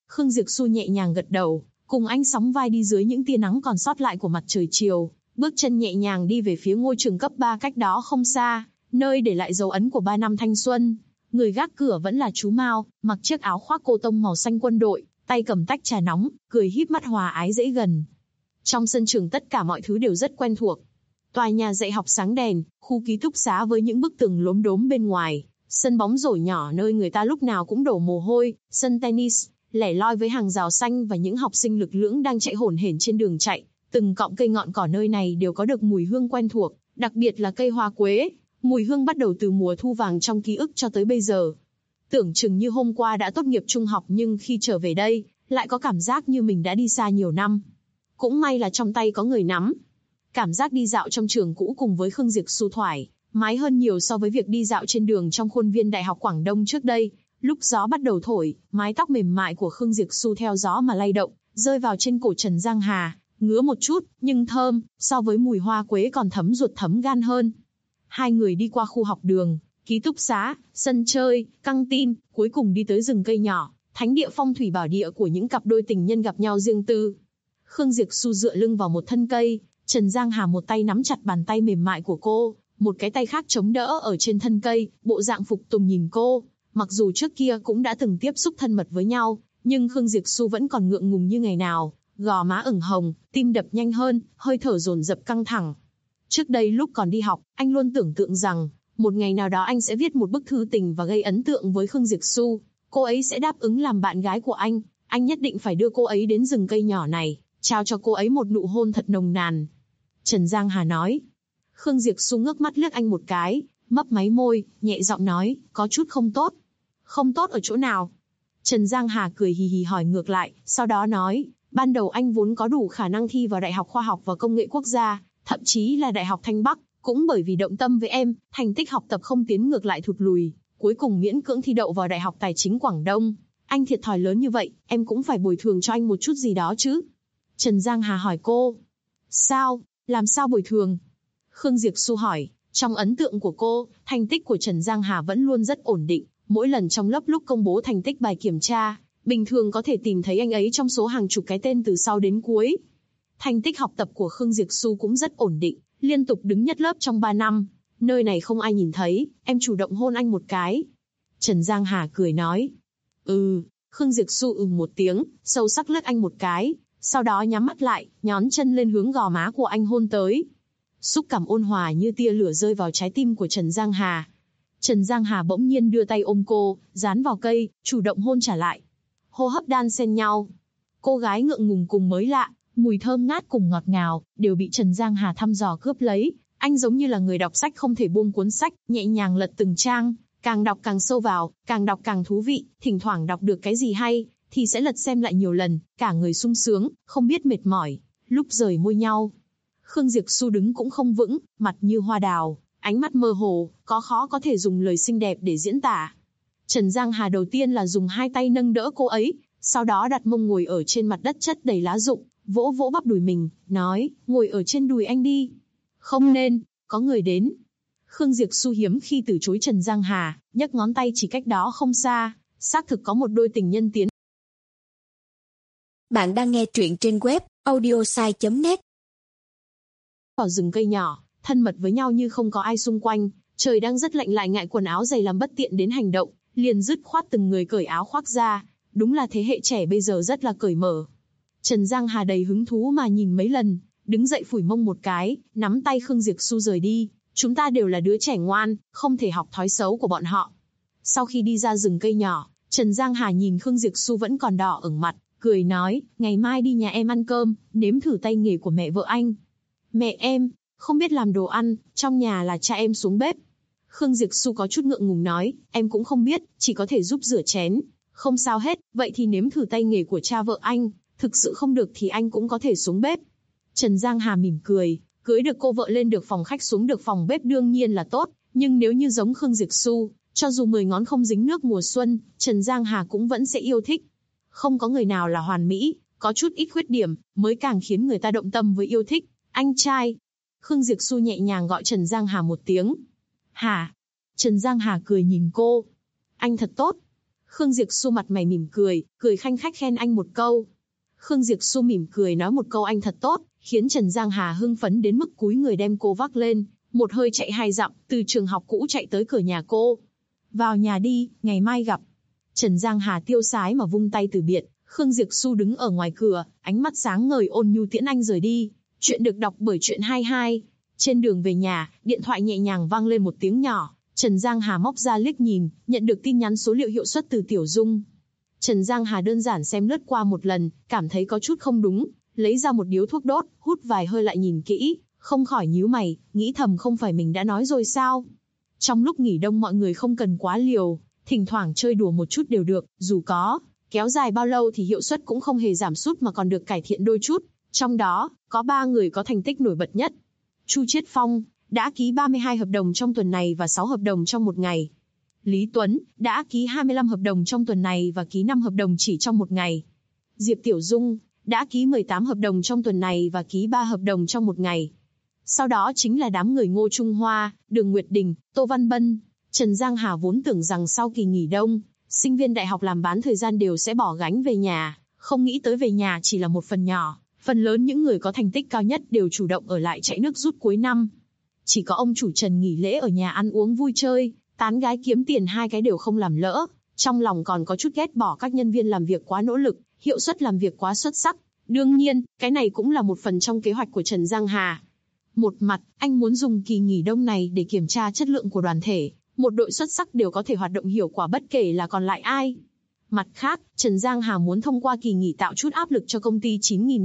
Khương Diệp Xu nhẹ nhàng gật đầu, cùng anh sóng vai đi dưới những tia nắng còn sót lại của mặt trời chiều, bước chân nhẹ nhàng đi về phía ngôi trường cấp 3 cách đó không xa, nơi để lại dấu ấn của 3 năm thanh xuân. Người gác cửa vẫn là chú Mao, mặc chiếc áo khoác cô tông màu xanh quân đội, tay cầm tách trà nóng, cười híp mắt hòa ái dễ gần. Trong sân trường tất cả mọi thứ đều rất quen thuộc. Tòa nhà dạy học sáng đèn, khu ký túc xá với những bức tường lốm đốm bên ngoài, sân bóng rổ nhỏ nơi người ta lúc nào cũng đổ mồ hôi, sân tennis, lẻ loi với hàng rào xanh và những học sinh lực lưỡng đang chạy hổn hển trên đường chạy. Từng cọng cây ngọn cỏ nơi này đều có được mùi hương quen thuộc, đặc biệt là cây hoa quế. Mùi hương bắt đầu từ mùa thu vàng trong ký ức cho tới bây giờ. Tưởng chừng như hôm qua đã tốt nghiệp trung học nhưng khi trở về đây, lại có cảm giác như mình đã đi xa nhiều năm. Cũng may là trong tay có người nắm. Cảm giác đi dạo trong trường cũ cùng với Khương Diệp Xu thoải mái hơn nhiều so với việc đi dạo trên đường trong khuôn viên Đại học Quảng Đông trước đây. Lúc gió bắt đầu thổi, mái tóc mềm mại của Khương Diệp Xu theo gió mà lay động, rơi vào trên cổ Trần Giang Hà, ngứa một chút, nhưng thơm, so với mùi hoa quế còn thấm ruột thấm gan hơn. Hai người đi qua khu học đường, ký túc xá, sân chơi, căng tin, cuối cùng đi tới rừng cây nhỏ, thánh địa phong thủy bảo địa của những cặp đôi tình nhân gặp nhau riêng tư. Khương Diệp Xu dựa lưng vào một thân cây, Trần Giang Hà một tay nắm chặt bàn tay mềm mại của cô, một cái tay khác chống đỡ ở trên thân cây, bộ dạng phục tùng nhìn cô. Mặc dù trước kia cũng đã từng tiếp xúc thân mật với nhau, nhưng Khương Diệp Xu vẫn còn ngượng ngùng như ngày nào, gò má ửng hồng, tim đập nhanh hơn, hơi thở dồn dập căng thẳng. Trước đây lúc còn đi học, anh luôn tưởng tượng rằng, một ngày nào đó anh sẽ viết một bức thư tình và gây ấn tượng với Khương Diệp Xu. Cô ấy sẽ đáp ứng làm bạn gái của anh nhất định phải đưa cô ấy đến rừng cây nhỏ này, trao cho cô ấy một nụ hôn thật nồng nàn. Trần Giang Hà nói. Khương Diệp Xu ngước mắt liếc anh một cái, mấp máy môi, nhẹ giọng nói, có chút không tốt. Không tốt ở chỗ nào? Trần Giang Hà cười hì hì hỏi ngược lại, sau đó nói, ban đầu anh vốn có đủ khả năng thi vào Đại học Khoa học và Công nghệ Quốc gia, thậm chí là Đại học Thanh Bắc, cũng bởi vì động tâm với em, thành tích học tập không tiến ngược lại thụt lùi, cuối cùng miễn cưỡng thi đậu vào Đại học Tài chính Quảng Đông. Anh thiệt thòi lớn như vậy, em cũng phải bồi thường cho anh một chút gì đó chứ. Trần Giang Hà hỏi cô. Sao? Làm sao bồi thường? Khương Diệp Xu hỏi. Trong ấn tượng của cô, thành tích của Trần Giang Hà vẫn luôn rất ổn định. Mỗi lần trong lớp lúc công bố thành tích bài kiểm tra, bình thường có thể tìm thấy anh ấy trong số hàng chục cái tên từ sau đến cuối. Thành tích học tập của Khương Diệp Xu cũng rất ổn định, liên tục đứng nhất lớp trong 3 năm. Nơi này không ai nhìn thấy, em chủ động hôn anh một cái. Trần Giang Hà cười nói. Khương Diệp Xu một tiếng, sâu sắc liếc anh một cái, sau đó nhắm mắt lại, nhón chân lên hướng gò má của anh hôn tới. Xúc cảm ôn hòa như tia lửa rơi vào trái tim của Trần Giang Hà. Trần Giang Hà bỗng nhiên đưa tay ôm cô, dán vào cây, chủ động hôn trả lại. Hô hấp đan xen nhau. Cô gái ngượng ngùng cùng mới lạ, mùi thơm ngát cùng ngọt ngào, đều bị Trần Giang Hà thăm dò cướp lấy. Anh giống như là người đọc sách không thể buông cuốn sách, nhẹ nhàng lật từng trang, càng đọc càng sâu vào, càng đọc càng thú vị, thỉnh thoảng đọc được cái gì hay, thì sẽ lật xem lại nhiều lần, cả người sung sướng, không biết mệt mỏi. Lúc rời môi nhau, Khương Diệp Xu đứng cũng không vững, mặt như hoa đào, ánh mắt mơ hồ, khó có thể dùng lời xinh đẹp để diễn tả. Trần Giang Hà đầu tiên là dùng hai tay nâng đỡ cô ấy, sau đó đặt mông ngồi ở trên mặt đất chất đầy lá rụng, vỗ vỗ bắp đùi mình, nói, ngồi ở trên đùi anh đi. Không nên, có người đến. Khương Diệp Xu hiếm khi từ chối Trần Giang Hà, nhấc ngón tay chỉ cách đó không xa, xác thực có một đôi tình nhân tiến. Bạn đang nghe truyện trên web audiosai.net. Vào rừng cây nhỏ, thân mật với nhau như không có ai xung quanh, trời đang rất lạnh lại ngại quần áo dày làm bất tiện đến hành động, liền dứt khoát từng người cởi áo khoác ra, đúng là thế hệ trẻ bây giờ rất là cởi mở. Trần Giang Hà đầy hứng thú mà nhìn mấy lần, đứng dậy phủi mông một cái, nắm tay Khương Diệp Xu rời đi, chúng ta đều là đứa trẻ ngoan, không thể học thói xấu của bọn họ. Sau khi đi ra rừng cây nhỏ, Trần Giang Hà nhìn Khương Diệp Xu vẫn còn đỏ ửng mặt, cười nói, ngày mai đi nhà em ăn cơm, nếm thử tay nghề của mẹ vợ anh. Mẹ em, không biết làm đồ ăn, trong nhà là cha em xuống bếp. Khương Diệp Xu có chút ngượng ngùng nói, em cũng không biết, chỉ có thể giúp rửa chén. Không sao hết, vậy thì nếm thử tay nghề của cha vợ anh, thực sự không được thì anh cũng có thể xuống bếp. Trần Giang Hà mỉm cười, cưới được cô vợ lên được phòng khách xuống được phòng bếp đương nhiên là tốt, nhưng nếu như giống Khương Diệp Xu, cho dù 10 ngón không dính nước mùa xuân, Trần Giang Hà cũng vẫn sẽ yêu thích. Không có người nào là hoàn mỹ, có chút ít khuyết điểm, mới càng khiến người ta động tâm với yêu thích. Anh trai. Khương Diệp Xu nhẹ nhàng gọi Trần Giang Hà một tiếng. Hả? Trần Giang Hà cười nhìn cô. Anh thật tốt. Khương Diệp Xu mặt mày mỉm cười, cười khanh khách khen anh một câu. Khương Diệp Xu mỉm cười nói một câu anh thật tốt, khiến Trần Giang Hà hưng phấn đến mức cúi người đem cô vác lên, một hơi chạy 2 dặm, từ trường học cũ chạy tới cửa nhà cô. Vào nhà đi, ngày mai gặp. Trần Giang Hà tiêu sái mà vung tay từ biệt, Khương Diệp Xu đứng ở ngoài cửa, ánh mắt sáng ngời ôn nhu tiễn anh rời đi. Chuyện được đọc bởi Truyện 22. Trên đường về nhà, điện thoại nhẹ nhàng vang lên một tiếng nhỏ. Trần Giang Hà móc ra liếc nhìn, nhận được tin nhắn số liệu hiệu suất từ Tiểu Dung. Trần Giang Hà đơn giản xem lướt qua một lần, cảm thấy có chút không đúng, lấy ra một điếu thuốc đốt, hút vài hơi lại nhìn kỹ, không khỏi nhíu mày, nghĩ thầm không phải mình đã nói rồi sao? Trong lúc nghỉ đông mọi người không cần quá liều, thỉnh thoảng chơi đùa một chút đều được, dù có kéo dài bao lâu thì hiệu suất cũng không hề giảm sút mà còn được cải thiện đôi chút. Trong đó, có 3 người có thành tích nổi bật nhất. Chu Chiết Phong đã ký 32 hợp đồng trong tuần này và 6 hợp đồng trong một ngày. Lý Tuấn đã ký 25 hợp đồng trong tuần này và ký 5 hợp đồng chỉ trong một ngày. Diệp Tiểu Dung đã ký 18 hợp đồng trong tuần này và ký 3 hợp đồng trong một ngày. Sau đó chính là đám người Ngô Trung Hoa, Đường Nguyệt Đình, Tô Văn Bân. Trần Giang Hà vốn tưởng rằng sau kỳ nghỉ đông, sinh viên đại học làm bán thời gian đều sẽ bỏ gánh về nhà, không nghĩ tới về nhà chỉ là một phần nhỏ, phần lớn những người có thành tích cao nhất đều chủ động ở lại chạy nước rút cuối năm. Chỉ có ông chủ Trần nghỉ lễ ở nhà ăn uống vui chơi, tán gái kiếm tiền 2 cái đều không làm lỡ, trong lòng còn có chút ghét bỏ các nhân viên làm việc quá nỗ lực, hiệu suất làm việc quá xuất sắc. Đương nhiên, cái này cũng là một phần trong kế hoạch của Trần Giang Hà. Một mặt, anh muốn dùng kỳ nghỉ đông này để kiểm tra chất lượng của đoàn thể, một đội xuất sắc đều có thể hoạt động hiệu quả bất kể là còn lại ai. Mặt khác, Trần Giang Hà muốn thông qua kỳ nghỉ tạo chút áp lực cho công ty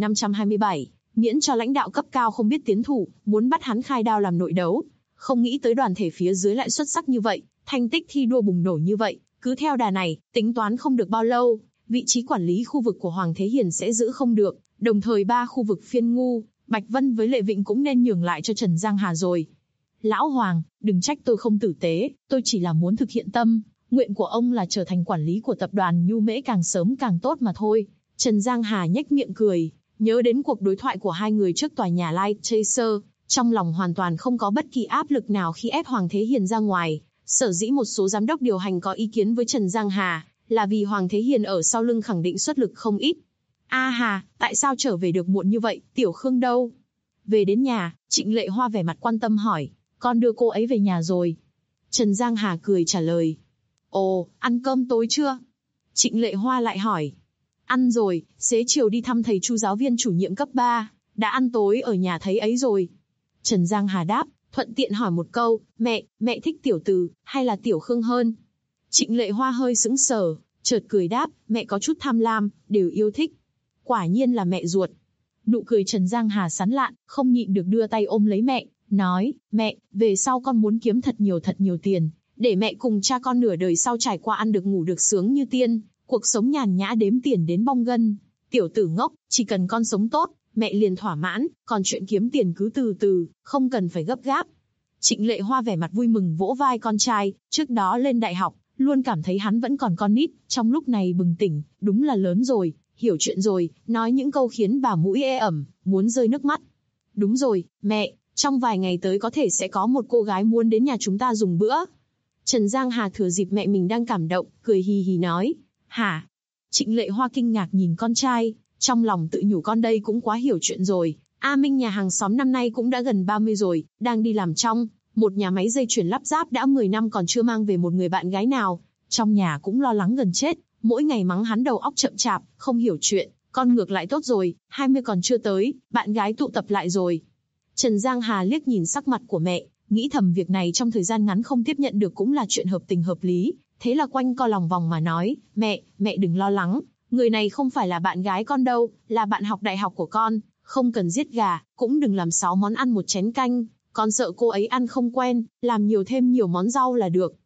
9527, miễn cho lãnh đạo cấp cao không biết tiến thủ, muốn bắt hắn khai đao làm nội đấu. Không nghĩ tới đoàn thể phía dưới lại xuất sắc như vậy, thành tích thi đua bùng nổ như vậy, cứ theo đà này, tính toán không được bao lâu, vị trí quản lý khu vực của Hoàng Thế Hiền sẽ giữ không được, đồng thời 3 khu vực Phiên Ngu, Bạch Vân với Lệ Vịnh cũng nên nhường lại cho Trần Giang Hà rồi. Lão Hoàng, đừng trách tôi không tử tế, tôi chỉ là muốn thực hiện tâm nguyện của ông là trở thành quản lý của tập đoàn Nhu Mễ càng sớm càng tốt mà thôi. Trần Giang Hà nhếch miệng cười, nhớ đến cuộc đối thoại của 2 người trước tòa nhà Light Chaser, trong lòng hoàn toàn không có bất kỳ áp lực nào khi ép Hoàng Thế Hiền ra ngoài. Sở dĩ một số giám đốc điều hành có ý kiến với Trần Giang Hà, là vì Hoàng Thế Hiền ở sau lưng khẳng định xuất lực không ít. A Hà, tại sao trở về được muộn như vậy, Tiểu Khương đâu? Về đến nhà, Trịnh Lệ Hoa vẻ mặt quan tâm hỏi, con đưa cô ấy về nhà rồi. Trần Giang Hà cười trả lời. Ồ, ăn cơm tối chưa? Trịnh Lệ Hoa lại hỏi. Ăn rồi, xế chiều đi thăm thầy Chu giáo viên chủ nhiệm cấp 3, đã ăn tối ở nhà thầy ấy rồi. Trần Giang Hà đáp, thuận tiện hỏi một câu, mẹ thích Tiểu Từ, hay là Tiểu Khương hơn? Trịnh Lệ Hoa hơi sững sờ, chợt cười đáp, mẹ có chút tham lam, đều yêu thích. Quả nhiên là mẹ ruột. Nụ cười Trần Giang Hà sán lạn, không nhịn được đưa tay ôm lấy mẹ, nói, mẹ, về sau con muốn kiếm thật nhiều tiền, để mẹ cùng cha con nửa đời sau trải qua ăn được ngủ được sướng như tiên, cuộc sống nhàn nhã đếm tiền đến bong gân. Tiểu tử ngốc, chỉ cần con sống tốt, mẹ liền thỏa mãn, còn chuyện kiếm tiền cứ từ từ, không cần phải gấp gáp. Trịnh Lệ Hoa vẻ mặt vui mừng vỗ vai con trai, trước đó lên đại học, luôn cảm thấy hắn vẫn còn con nít, trong lúc này bừng tỉnh, đúng là lớn rồi, hiểu chuyện rồi, nói những câu khiến bà mũi ê ẩm, muốn rơi nước mắt. Đúng rồi, mẹ, trong vài ngày tới có thể sẽ có một cô gái muốn đến nhà chúng ta dùng bữa. Trần Giang Hà thừa dịp mẹ mình đang cảm động, cười hì hì nói, hả? Trịnh Lệ Hoa kinh ngạc nhìn con trai, trong lòng tự nhủ con đây cũng quá hiểu chuyện rồi. A Minh nhà hàng xóm năm nay cũng đã gần 30 rồi, đang đi làm trong một nhà máy dây chuyền lắp ráp đã 10 năm còn chưa mang về một người bạn gái nào. Trong nhà cũng lo lắng gần chết, mỗi ngày mắng hắn đầu óc chậm chạp, không hiểu chuyện, con ngược lại tốt rồi, 20 còn chưa tới, bạn gái tụ tập lại rồi. Trần Giang Hà liếc nhìn sắc mặt của mẹ, nghĩ thầm việc này trong thời gian ngắn không tiếp nhận được cũng là chuyện hợp tình hợp lý, thế là quanh co lòng vòng mà nói, mẹ đừng lo lắng, người này không phải là bạn gái con đâu, là bạn học đại học của con, không cần giết gà, cũng đừng làm 6 món ăn một chén canh, con sợ cô ấy ăn không quen, làm thêm nhiều món rau là được.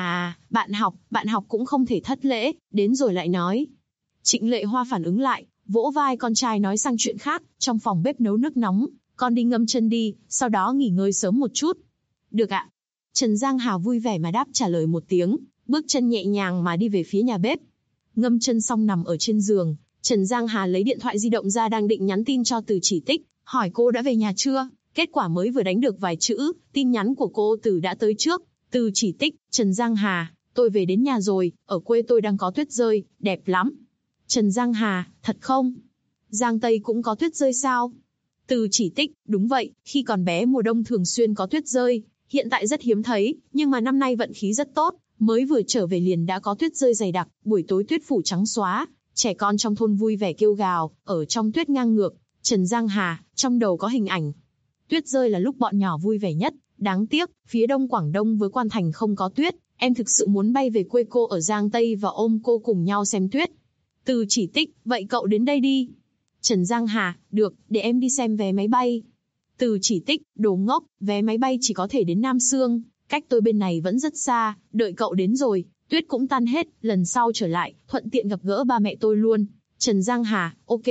Bạn học cũng không thể thất lễ, đến rồi lại nói. Trịnh Lệ Hoa phản ứng lại, vỗ vai con trai nói sang chuyện khác, trong phòng bếp nấu nước nóng, con đi ngâm chân đi, sau đó nghỉ ngơi sớm một chút. Được ạ. Trần Giang Hà vui vẻ mà đáp trả lời một tiếng, bước chân nhẹ nhàng mà đi về phía nhà bếp. Ngâm chân xong nằm ở trên giường, Trần Giang Hà lấy điện thoại di động ra đang định nhắn tin cho Từ Chỉ Tích, hỏi cô đã về nhà chưa, kết quả mới vừa đánh được vài chữ, tin nhắn của cô Từ đã tới trước. Từ Chỉ Tích, Trần Giang Hà, tôi về đến nhà rồi, ở quê tôi đang có tuyết rơi, đẹp lắm. Trần Giang Hà, thật không? Giang Tây cũng có tuyết rơi sao? Từ Chỉ Tích, đúng vậy, khi còn bé mùa đông thường xuyên có tuyết rơi, hiện tại rất hiếm thấy, nhưng mà năm nay vận khí rất tốt, mới vừa trở về liền đã có tuyết rơi dày đặc, buổi tối tuyết phủ trắng xóa, trẻ con trong thôn vui vẻ kêu gào, ở trong tuyết ngang ngược. Trần Giang Hà, trong đầu có hình ảnh. Tuyết rơi là lúc bọn nhỏ vui vẻ nhất, đáng tiếc, phía đông Quảng Đông với Quan Thành không có tuyết, em thực sự muốn bay về quê cô ở Giang Tây và ôm cô cùng nhau xem tuyết. Từ Chỉ Tích, vậy cậu đến đây đi. Trần Giang Hà, được, để em đi xem vé máy bay. Từ Chỉ Tích, đồ ngốc, vé máy bay chỉ có thể đến Nam Sương, cách tôi bên này vẫn rất xa, đợi cậu đến rồi, tuyết cũng tan hết, lần sau trở lại, thuận tiện gặp gỡ ba mẹ tôi luôn. Trần Giang Hà, ok.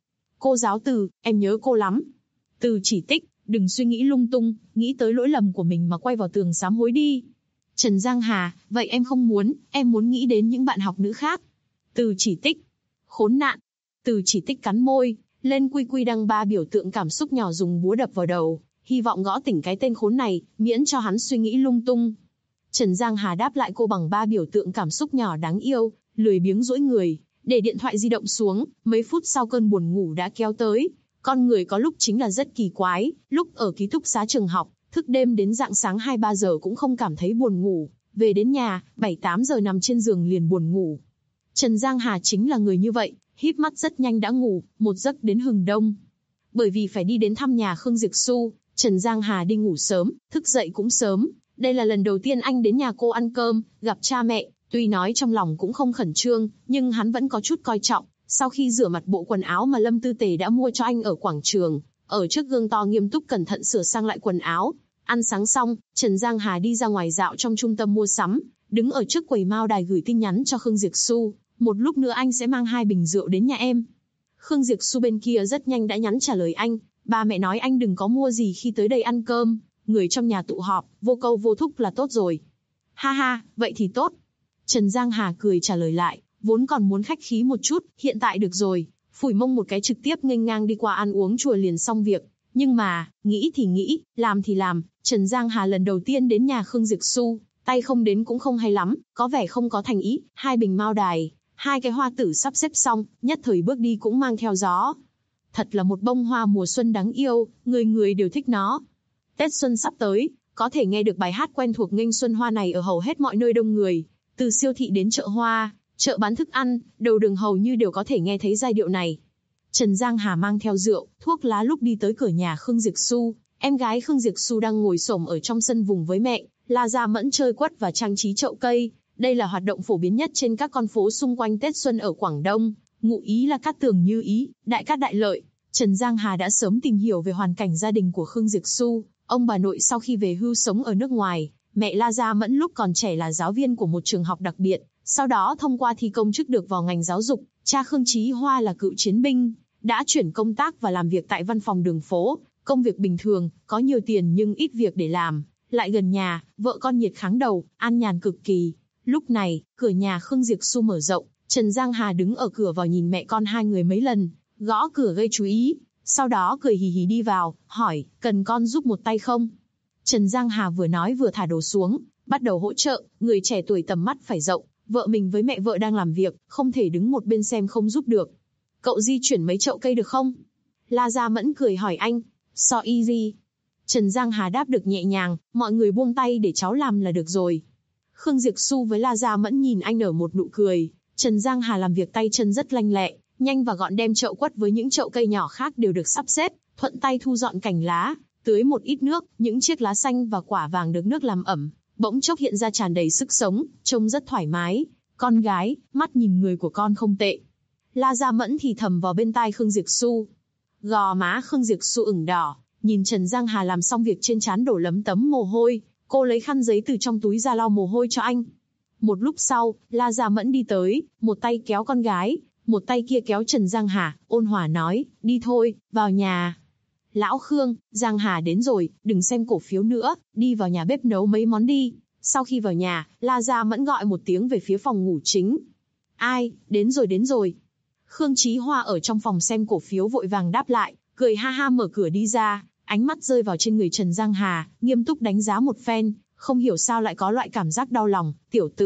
Cô giáo Từ, em nhớ cô lắm. Từ Chỉ Tích, đừng suy nghĩ lung tung, nghĩ tới lỗi lầm của mình mà quay vào tường sám hối đi. Trần Giang Hà, vậy em không muốn, em muốn nghĩ đến những bạn học nữ khác. Từ Chỉ Tích, khốn nạn. Từ Chỉ Tích cắn môi, lên quy quy đăng 3 biểu tượng cảm xúc nhỏ dùng búa đập vào đầu, hy vọng gõ tỉnh cái tên khốn này, miễn cho hắn suy nghĩ lung tung. Trần Giang Hà đáp lại cô bằng 3 biểu tượng cảm xúc nhỏ đáng yêu, lười biếng duỗi người, để điện thoại di động xuống, mấy phút sau cơn buồn ngủ đã kéo tới. Con người có lúc chính là rất kỳ quái, lúc ở ký túc xá trường học, thức đêm đến rạng sáng 2-3 giờ cũng không cảm thấy buồn ngủ, về đến nhà, 7-8 giờ nằm trên giường liền buồn ngủ. Trần Giang Hà chính là người như vậy, híp mắt rất nhanh đã ngủ, một giấc đến hừng đông. Bởi vì phải đi đến thăm nhà Khương Diệp Xu, Trần Giang Hà đi ngủ sớm, thức dậy cũng sớm. Đây là lần đầu tiên anh đến nhà cô ăn cơm, gặp cha mẹ, tuy nói trong lòng cũng không khẩn trương, nhưng hắn vẫn có chút coi trọng. Sau khi rửa mặt bộ quần áo mà Lâm Tư Tề đã mua cho anh ở quảng trường, ở trước gương to nghiêm túc cẩn thận sửa sang lại quần áo. Ăn sáng xong, Trần Giang Hà đi ra ngoài dạo trong trung tâm mua sắm, đứng ở trước quầy mao đài gửi tin nhắn cho Khương Diệp Xu. Một lúc nữa anh sẽ mang 2 bình rượu đến nhà em. Khương Diệp Xu bên kia rất nhanh đã nhắn trả lời anh, ba mẹ nói anh đừng có mua gì khi tới đây ăn cơm, người trong nhà tụ họp, vô câu vô thúc là tốt rồi. Ha ha, vậy thì tốt. Trần Giang Hà cười trả lời lại, vốn còn muốn khách khí một chút, hiện tại được rồi, phủi mông một cái trực tiếp nghênh ngang đi qua ăn uống chùa liền xong việc. Nhưng mà, nghĩ thì nghĩ, làm thì làm, Trần Giang Hà lần đầu tiên đến nhà Khương Diệp Xu, tay không đến cũng không hay lắm, có vẻ không có thành ý, 2 bình mao đài, 2 cái hoa tử sắp xếp xong, nhất thời bước đi cũng mang theo gió. Thật là một bông hoa mùa xuân đáng yêu, người người đều thích nó. Tết xuân sắp tới, có thể nghe được bài hát quen thuộc nghênh xuân hoa này ở hầu hết mọi nơi đông người, từ siêu thị đến chợ hoa, chợ bán thức ăn, đầu đường hầu như đều có thể nghe thấy giai điệu này. Trần Giang Hà mang theo rượu, thuốc lá lúc đi tới cửa nhà Khương Diệp Xu, em gái Khương Diệp Xu đang ngồi xổm ở trong sân vùng với mẹ, La Gia Mẫn chơi quất và trang trí chậu cây. Đây là hoạt động phổ biến nhất trên các con phố xung quanh Tết xuân ở Quảng Đông, ngụ ý là cát tường như ý, đại cát đại lợi. Trần Giang Hà đã sớm tìm hiểu về hoàn cảnh gia đình của Khương Diệp Xu, ông bà nội sau khi về hưu sống ở nước ngoài, mẹ La Gia Mẫn lúc còn trẻ là giáo viên của một trường học đặc biệt, sau đó thông qua thi công chức được vào ngành giáo dục, cha Khương Chí Hoa là cựu chiến binh, đã chuyển công tác và làm việc tại văn phòng đường phố, công việc bình thường, có nhiều tiền nhưng ít việc để làm, lại gần nhà, vợ con nhiệt kháng đầu, an nhàn cực kỳ. Lúc này, cửa nhà Khương Diệp Xu mở rộng, Trần Giang Hà đứng ở cửa vào nhìn mẹ con hai người mấy lần, gõ cửa gây chú ý, sau đó cười hì hì đi vào, hỏi, cần con giúp một tay không? Trần Giang Hà vừa nói vừa thả đồ xuống, bắt đầu hỗ trợ, người trẻ tuổi tầm mắt phải rộng, vợ mình với mẹ vợ đang làm việc, không thể đứng một bên xem không giúp được. Cậu di chuyển mấy chậu cây được không? La Gia Mẫn cười hỏi anh, so easy. Trần Giang Hà đáp được nhẹ nhàng, mọi người buông tay để cháu làm là được rồi. Khương Diệp Xu với La Gia Mẫn nhìn anh nở một nụ cười, Trần Giang Hà làm việc tay chân rất lanh lẹ, nhanh và gọn đem chậu quất với những chậu cây nhỏ khác đều được sắp xếp, thuận tay thu dọn cành lá, tưới một ít nước, những chiếc lá xanh và quả vàng được nước làm ẩm, bỗng chốc hiện ra tràn đầy sức sống, trông rất thoải mái. Con gái, mắt nhìn người của con không tệ. La Gia Mẫn thì thầm vào bên tai Khương Diệp Xu. Gò má Khương Diệp Xu ửng đỏ, nhìn Trần Giang Hà làm xong việc trên trán đổ lấm tấm mồ hôi, cô lấy khăn giấy từ trong túi ra lau mồ hôi cho anh. Một lúc sau, La Gia Mẫn đi tới, một tay kéo con gái, một tay kia kéo Trần Giang Hà, ôn hòa nói, đi thôi, vào nhà. Lão Khương, Giang Hà đến rồi, đừng xem cổ phiếu nữa, đi vào nhà bếp nấu mấy món đi. Sau khi vào nhà, La Gia Mẫn gọi một tiếng về phía phòng ngủ chính. Ai, đến rồi đến rồi. Khương Chí Hoa ở trong phòng xem cổ phiếu vội vàng đáp lại, cười ha ha mở cửa đi ra, ánh mắt rơi vào trên người Trần Giang Hà, nghiêm túc đánh giá một phen, không hiểu sao lại có loại cảm giác đau lòng, tiểu tử,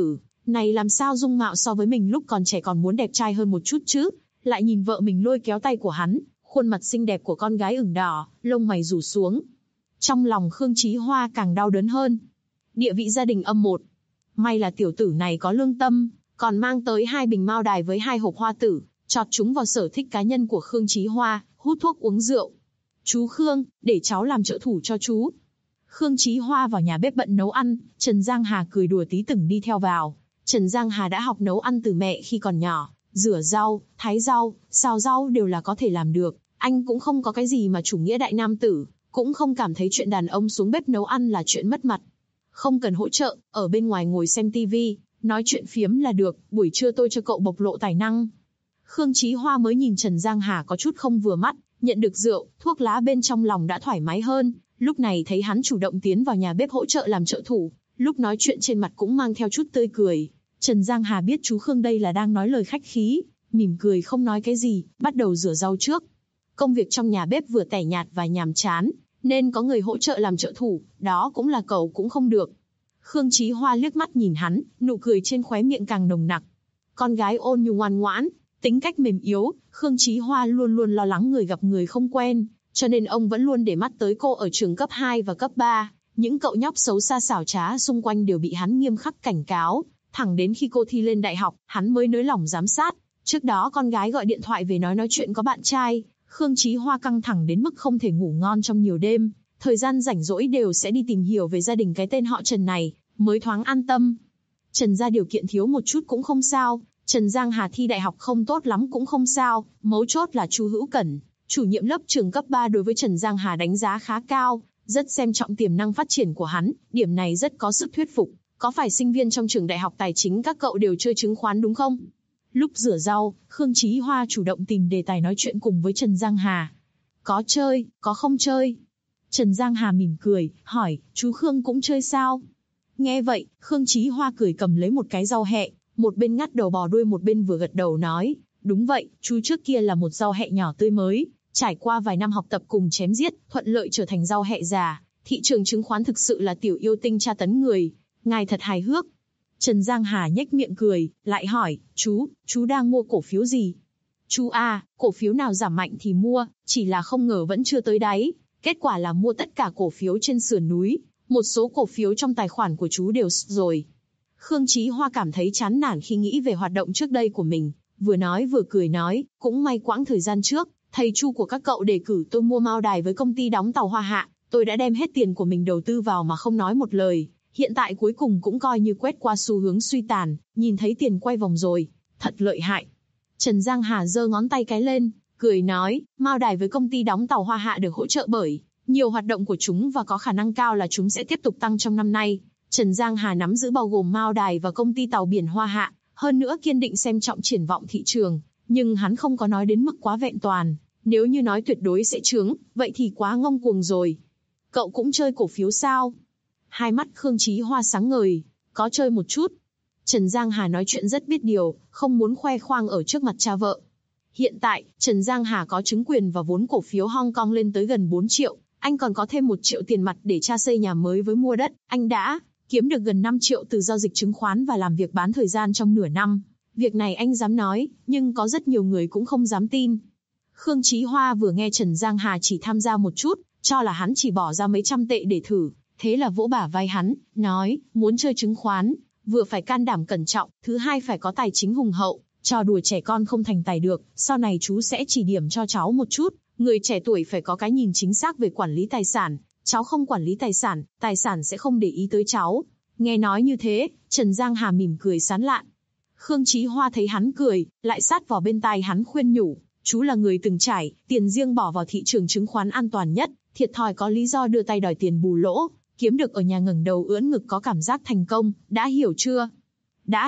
Này làm sao dung mạo so với mình lúc còn trẻ còn muốn đẹp trai hơn một chút chứ? Lại nhìn vợ mình lôi kéo tay của hắn, khuôn mặt xinh đẹp của con gái ửng đỏ, lông mày rủ xuống. Trong lòng Khương Chí Hoa càng đau đớn hơn. Địa vị gia đình âm 1. May là tiểu tử này có lương tâm, còn mang tới 2 bình mao đài với 2 hộp hoa tử, chọt chúng vào sở thích cá nhân của Khương Chí Hoa, hút thuốc uống rượu. Chú Khương, để cháu làm trợ thủ cho chú. Khương Chí Hoa vào nhà bếp bận nấu ăn, Trần Giang Hà cười đùa tí từng đi theo vào. Trần Giang Hà đã học nấu ăn từ mẹ khi còn nhỏ, rửa rau, thái rau, xào rau đều là có thể làm được. Anh cũng không có cái gì mà chủ nghĩa đại nam tử, cũng không cảm thấy chuyện đàn ông xuống bếp nấu ăn là chuyện mất mặt. Không cần hỗ trợ, ở bên ngoài ngồi xem tivi, nói chuyện phiếm là được, buổi trưa tôi cho cậu bộc lộ tài năng. Khương Chí Hoa mới nhìn Trần Giang Hà có chút không vừa mắt, nhận được rượu, thuốc lá bên trong lòng đã thoải mái hơn, lúc này thấy hắn chủ động tiến vào nhà bếp hỗ trợ làm trợ thủ, lúc nói chuyện trên mặt cũng mang theo chút tươi cười. Trần Giang Hà biết chú Khương đây là đang nói lời khách khí, mỉm cười không nói cái gì, bắt đầu rửa rau trước. Công việc trong nhà bếp vừa tẻ nhạt và nhàm chán, nên có người hỗ trợ làm trợ thủ, đó cũng là cậu cũng không được. Khương Chí Hoa liếc mắt nhìn hắn, nụ cười trên khóe miệng càng nồng nặc. Con gái ôn nhu ngoan ngoãn, tính cách mềm yếu, Khương Chí Hoa luôn luôn lo lắng người gặp người không quen, cho nên ông vẫn luôn để mắt tới cô ở trường cấp 2 và cấp 3. Những cậu nhóc xấu xa xảo trá xung quanh đều bị hắn nghiêm khắc cảnh cáo, thẳng đến khi cô thi lên đại học, hắn mới nới lỏng giám sát. Trước đó con gái gọi điện thoại về nói chuyện có bạn trai, Khương Chí Hoa căng thẳng đến mức không thể ngủ ngon trong nhiều đêm, thời gian rảnh rỗi đều sẽ đi tìm hiểu về gia đình cái tên họ Trần này, mới thoáng an tâm. Trần gia điều kiện thiếu một chút cũng không sao, Trần Giang Hà thi đại học không tốt lắm cũng không sao, mấu chốt là Chu Hữu Cẩn, chủ nhiệm lớp trường cấp 3 đối với Trần Giang Hà đánh giá khá cao, rất xem trọng tiềm năng phát triển của hắn, điểm này rất có sức thuyết phục. Có phải sinh viên trong trường đại học tài chính các cậu đều chơi chứng khoán đúng không? Lúc rửa rau, Khương Chí Hoa chủ động tìm đề tài nói chuyện cùng với Trần Giang Hà. Có chơi, có không chơi? Trần Giang Hà mỉm cười, hỏi, chú Khương cũng chơi sao? Nghe vậy, Khương Chí Hoa cười cầm lấy một cái rau hẹ, một bên ngắt đầu bò đuôi một bên vừa gật đầu nói, đúng vậy, chú trước kia là một rau hẹ nhỏ tươi mới, trải qua vài năm học tập cùng chém giết, thuận lợi trở thành rau hẹ già. Thị trường chứng khoán thực sự là tiểu yêu tinh tra tấn người. Ngài thật hài hước. Trần Giang Hà nhếch miệng cười, lại hỏi, chú đang mua cổ phiếu gì? Chú à, cổ phiếu nào giảm mạnh thì mua, chỉ là không ngờ vẫn chưa tới đáy. Kết quả là mua tất cả cổ phiếu trên sườn núi, một số cổ phiếu trong tài khoản của chú đều rồi. Khương Chí Hoa cảm thấy chán nản khi nghĩ về hoạt động trước đây của mình, vừa nói vừa cười nói, cũng may quãng thời gian trước, thầy Chu của các cậu đề cử tôi mua mao đài với công ty đóng tàu Hoa Hạ, tôi đã đem hết tiền của mình đầu tư vào mà không nói một lời. Hiện tại cuối cùng cũng coi như quét qua xu hướng suy tàn, nhìn thấy tiền quay vòng rồi, thật lợi hại. Trần Giang Hà giơ ngón tay cái lên, cười nói, mao đài với công ty đóng tàu Hoa Hạ được hỗ trợ bởi nhiều hoạt động của chúng và có khả năng cao là chúng sẽ tiếp tục tăng trong năm nay. Trần Giang Hà nắm giữ bao gồm mao đài và công ty tàu biển Hoa Hạ, hơn nữa kiên định xem trọng triển vọng thị trường, nhưng hắn không có nói đến mức quá vẹn toàn. Nếu như nói tuyệt đối sẽ chướng, vậy thì quá ngông cuồng rồi. Cậu cũng chơi cổ phiếu sao? Hai mắt Khương Chí Hoa sáng ngời, có chơi một chút. Trần Giang Hà nói chuyện rất biết điều, không muốn khoe khoang ở trước mặt cha vợ. Hiện tại, Trần Giang Hà có chứng quyền và vốn cổ phiếu Hong Kong lên tới gần 4 triệu, anh còn có thêm 1 triệu tiền mặt để cha xây nhà mới với mua đất, anh đã kiếm được gần 5 triệu từ giao dịch chứng khoán và làm việc bán thời gian trong nửa năm. Việc này anh dám nói, nhưng có rất nhiều người cũng không dám tin. Khương Chí Hoa vừa nghe Trần Giang Hà chỉ tham gia một chút, cho là hắn chỉ bỏ ra mấy trăm tệ để thử, thế là vỗ bả vai hắn, nói, muốn chơi chứng khoán, vừa phải can đảm cẩn trọng, thứ hai phải có tài chính hùng hậu, trò đùa trẻ con không thành tài được, sau này chú sẽ chỉ điểm cho cháu một chút, người trẻ tuổi phải có cái nhìn chính xác về quản lý tài sản, cháu không quản lý tài sản sẽ không để ý tới cháu. Nghe nói như thế, Trần Giang Hà mỉm cười sán lạn. Khương Chí Hoa thấy hắn cười, lại sát vào bên tai hắn khuyên nhủ, chú là người từng trải, tiền riêng bỏ vào thị trường chứng khoán an toàn nhất, thiệt thòi có lý do đưa tay đòi tiền bù lỗ, kiếm được ở nhà ngẩng đầu ưỡn ngực có cảm giác thành công, đã hiểu chưa? Đã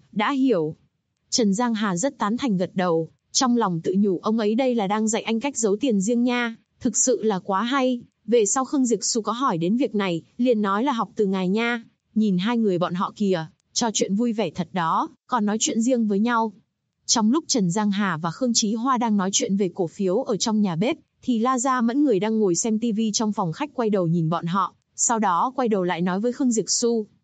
hiểu. Trần Giang Hà rất tán thành gật đầu, trong lòng tự nhủ ông ấy đây là đang dạy anh cách giấu tiền riêng nha, thực sự là quá hay. Về sau Khương Diệp Xu có hỏi đến việc này, liền nói là học từ ngài nha, nhìn hai người bọn họ kìa, trò chuyện vui vẻ thật đó, còn nói chuyện riêng với nhau. Trong lúc Trần Giang Hà và Khương Chí Hoa đang nói chuyện về cổ phiếu ở trong nhà bếp, thì La Gia Mẫn người đang ngồi xem TV trong phòng khách quay đầu nhìn bọn họ, sau đó quay đầu lại nói với Khương Diệp Xu.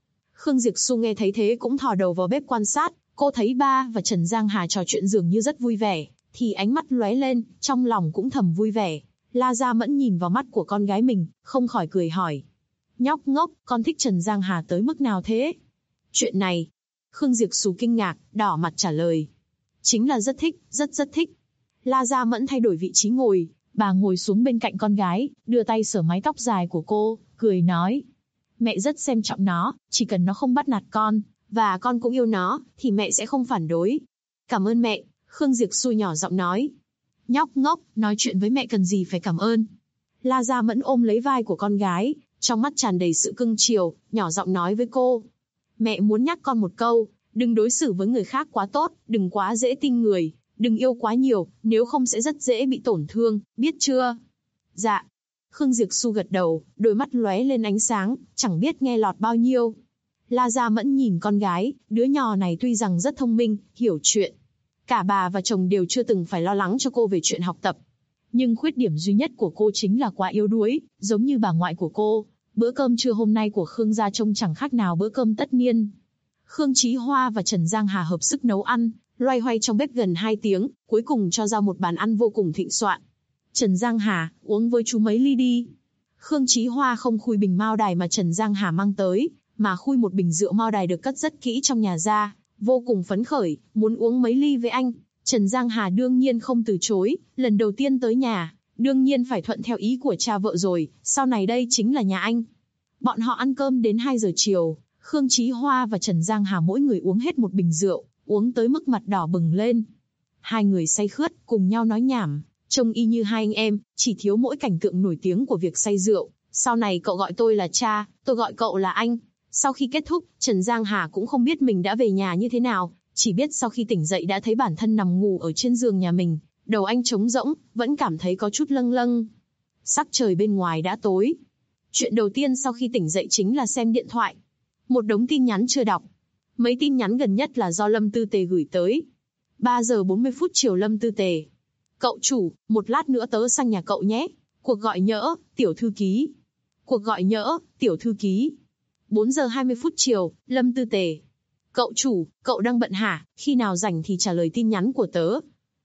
Khương Diệp Xu nghe thấy thế cũng thò đầu vào bếp quan sát, cô thấy ba và Trần Giang Hà trò chuyện dường như rất vui vẻ, thì ánh mắt lóe lên, trong lòng cũng thầm vui vẻ. La Gia Mẫn nhìn vào mắt của con gái mình, không khỏi cười hỏi. Nhóc ngốc, con thích Trần Giang Hà tới mức nào thế? Chuyện này, Khương Diệp Xu kinh ngạc, đỏ mặt trả lời. Chính là rất thích, rất thích. La Gia Mẫn thay đổi vị trí ngồi, bà ngồi xuống bên cạnh con gái, đưa tay sờ mái tóc dài của cô, cười nói. Mẹ rất xem trọng nó, chỉ cần nó không bắt nạt con, và con cũng yêu nó, thì mẹ sẽ không phản đối. Cảm ơn mẹ, Khương Diệp Xu nhỏ giọng nói. Nhóc ngốc, nói chuyện với mẹ cần gì phải cảm ơn. La Gia Mẫn ôm lấy vai của con gái, trong mắt tràn đầy sự cưng chiều, nhỏ giọng nói với cô. Mẹ muốn nhắc con một câu, đừng đối xử với người khác quá tốt, đừng quá dễ tin người, đừng yêu quá nhiều, nếu không sẽ rất dễ bị tổn thương, biết chưa? Dạ. Khương Diệp Xu gật đầu, đôi mắt lóe lên ánh sáng, chẳng biết nghe lọt bao nhiêu. La Gia Mẫn nhìn con gái, đứa nhỏ này tuy rằng rất thông minh, hiểu chuyện. Cả bà và chồng đều chưa từng phải lo lắng cho cô về chuyện học tập. Nhưng khuyết điểm duy nhất của cô chính là quá yếu đuối, giống như bà ngoại của cô. Bữa cơm trưa hôm nay của Khương gia trông chẳng khác nào bữa cơm tất niên. Khương Chí Hoa và Trần Giang Hà hợp sức nấu ăn, loay hoay trong bếp gần 2 tiếng, cuối cùng cho ra một bàn ăn vô cùng thịnh soạn. Trần Giang Hà, uống với chú mấy ly đi. Khương Chí Hoa không khui bình mao đài mà Trần Giang Hà mang tới, mà khui một bình rượu mao đài được cất rất kỹ trong nhà ra, vô cùng phấn khởi, muốn uống mấy ly với anh. Trần Giang Hà đương nhiên không từ chối, lần đầu tiên tới nhà, đương nhiên phải thuận theo ý của cha vợ rồi, sau này đây chính là nhà anh. Bọn họ ăn cơm đến 2 giờ chiều, Khương Chí Hoa và Trần Giang Hà mỗi người uống hết một bình rượu, uống tới mức mặt đỏ bừng lên. Hai người say khướt, cùng nhau nói nhảm, trông y như hai anh em, chỉ thiếu mỗi cảnh tượng nổi tiếng của việc say rượu. Sau này cậu gọi tôi là cha, tôi gọi cậu là anh. Sau khi kết thúc, Trần Giang Hà cũng không biết mình đã về nhà như thế nào, chỉ biết sau khi tỉnh dậy đã thấy bản thân nằm ngủ ở trên giường nhà mình, đầu anh trống rỗng, vẫn cảm thấy có chút lâng lâng. Sắc trời bên ngoài đã tối. Chuyện đầu tiên sau khi tỉnh dậy chính là xem điện thoại. Một đống tin nhắn chưa đọc. Mấy tin nhắn gần nhất là do Lâm Tư Tề gửi tới. 3 giờ 40 phút chiều Lâm Tư Tề. Cậu chủ, một lát nữa tớ sang nhà cậu nhé. Cuộc gọi nhỡ, tiểu thư ký. Cuộc gọi nhỡ, tiểu thư ký. 4 giờ 20 phút chiều, Lâm Tư Tề. Cậu chủ, cậu đang bận hả? Khi nào rảnh thì trả lời tin nhắn của tớ.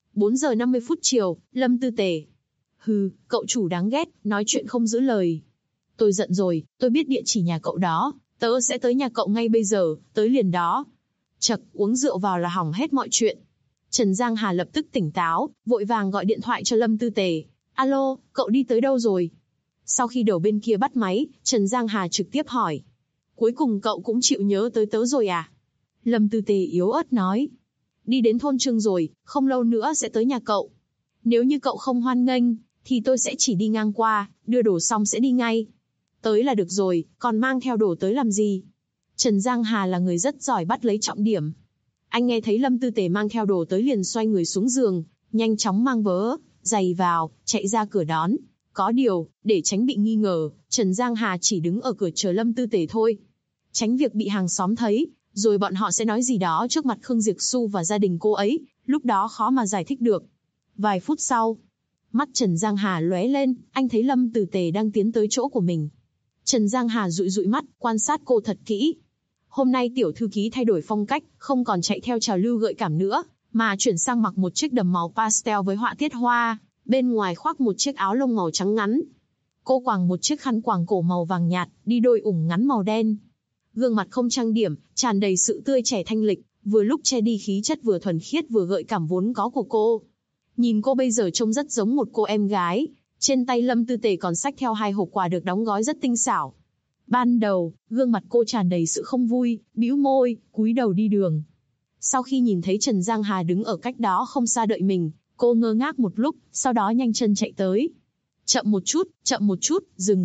4 giờ 50 phút chiều, Lâm Tư Tề. Hừ, cậu chủ đáng ghét, nói chuyện không giữ lời. Tôi giận rồi, tôi biết địa chỉ nhà cậu đó. Tớ sẽ tới nhà cậu ngay bây giờ, tới liền đó. Chậc, uống rượu vào là hỏng hết mọi chuyện. Trần Giang Hà lập tức tỉnh táo, vội vàng gọi điện thoại cho Lâm Tư Tề. Alo, cậu đi tới đâu rồi? Sau khi đầu bên kia bắt máy, Trần Giang Hà trực tiếp hỏi. Cuối cùng cậu cũng chịu nhớ tới tớ rồi à? Lâm Tư Tề yếu ớt nói. Đi đến thôn Trưng rồi, không lâu nữa sẽ tới nhà cậu. Nếu như cậu không hoan nghênh, thì tôi sẽ chỉ đi ngang qua, đưa đồ xong sẽ đi ngay. Tới là được rồi, còn mang theo đồ tới làm gì? Trần Giang Hà là người rất giỏi bắt lấy trọng điểm. Anh nghe thấy Lâm Tư Tề mang theo đồ tới liền xoay người xuống giường, nhanh chóng mang vớ, giày vào, chạy ra cửa đón. Có điều, để tránh bị nghi ngờ, Trần Giang Hà chỉ đứng ở cửa chờ Lâm Tư Tề thôi. Tránh việc bị hàng xóm thấy, rồi bọn họ sẽ nói gì đó trước mặt Khương Diệp Xu và gia đình cô ấy, lúc đó khó mà giải thích được. Vài phút sau, mắt Trần Giang Hà lóe lên, anh thấy Lâm Tư Tề đang tiến tới chỗ của mình. Trần Giang Hà dụi dụi mắt, quan sát cô thật kỹ. Hôm nay tiểu thư ký thay đổi phong cách, không còn chạy theo trào lưu gợi cảm nữa, mà chuyển sang mặc một chiếc đầm màu pastel với họa tiết hoa, bên ngoài khoác một chiếc áo lông màu trắng ngắn. Cô quàng một chiếc khăn quàng cổ màu vàng nhạt, đi đôi ủng ngắn màu đen. Gương mặt không trang điểm, tràn đầy sự tươi trẻ thanh lịch, vừa lúc che đi khí chất vừa thuần khiết vừa gợi cảm vốn có của cô. Nhìn cô bây giờ trông rất giống một cô em gái. Trên tay Lâm Tư Tề còn xách theo 2 hộp quà được đóng gói rất tinh xảo. Ban đầu, gương mặt cô tràn đầy sự không vui, bĩu môi, cúi đầu đi đường. Sau khi nhìn thấy Trần Giang Hà đứng ở cách đó không xa đợi mình, cô ngơ ngác một lúc, sau đó nhanh chân chạy tới. Chậm một chút,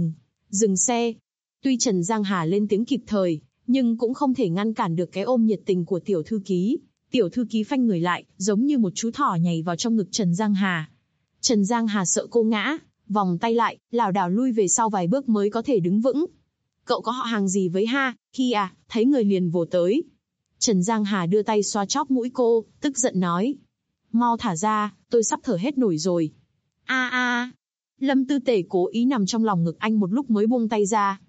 dừng xe. Tuy Trần Giang Hà lên tiếng kịp thời, nhưng cũng không thể ngăn cản được cái ôm nhiệt tình của tiểu thư ký. Tiểu thư ký phanh người lại, giống như một chú thỏ nhảy vào trong ngực Trần Giang Hà. Trần Giang Hà sợ cô ngã, vòng tay lại, lảo đảo lui về sau vài bước mới có thể đứng vững. Cậu có họ hàng gì với ha? Khi à, thấy người liền vồ tới. Trần Giang Hà đưa tay xoa chóp mũi cô, tức giận nói. Mau thả ra, tôi sắp thở hết nổi rồi. A. Lâm Tư Tề cố ý nằm trong lòng ngực anh một lúc mới buông tay ra.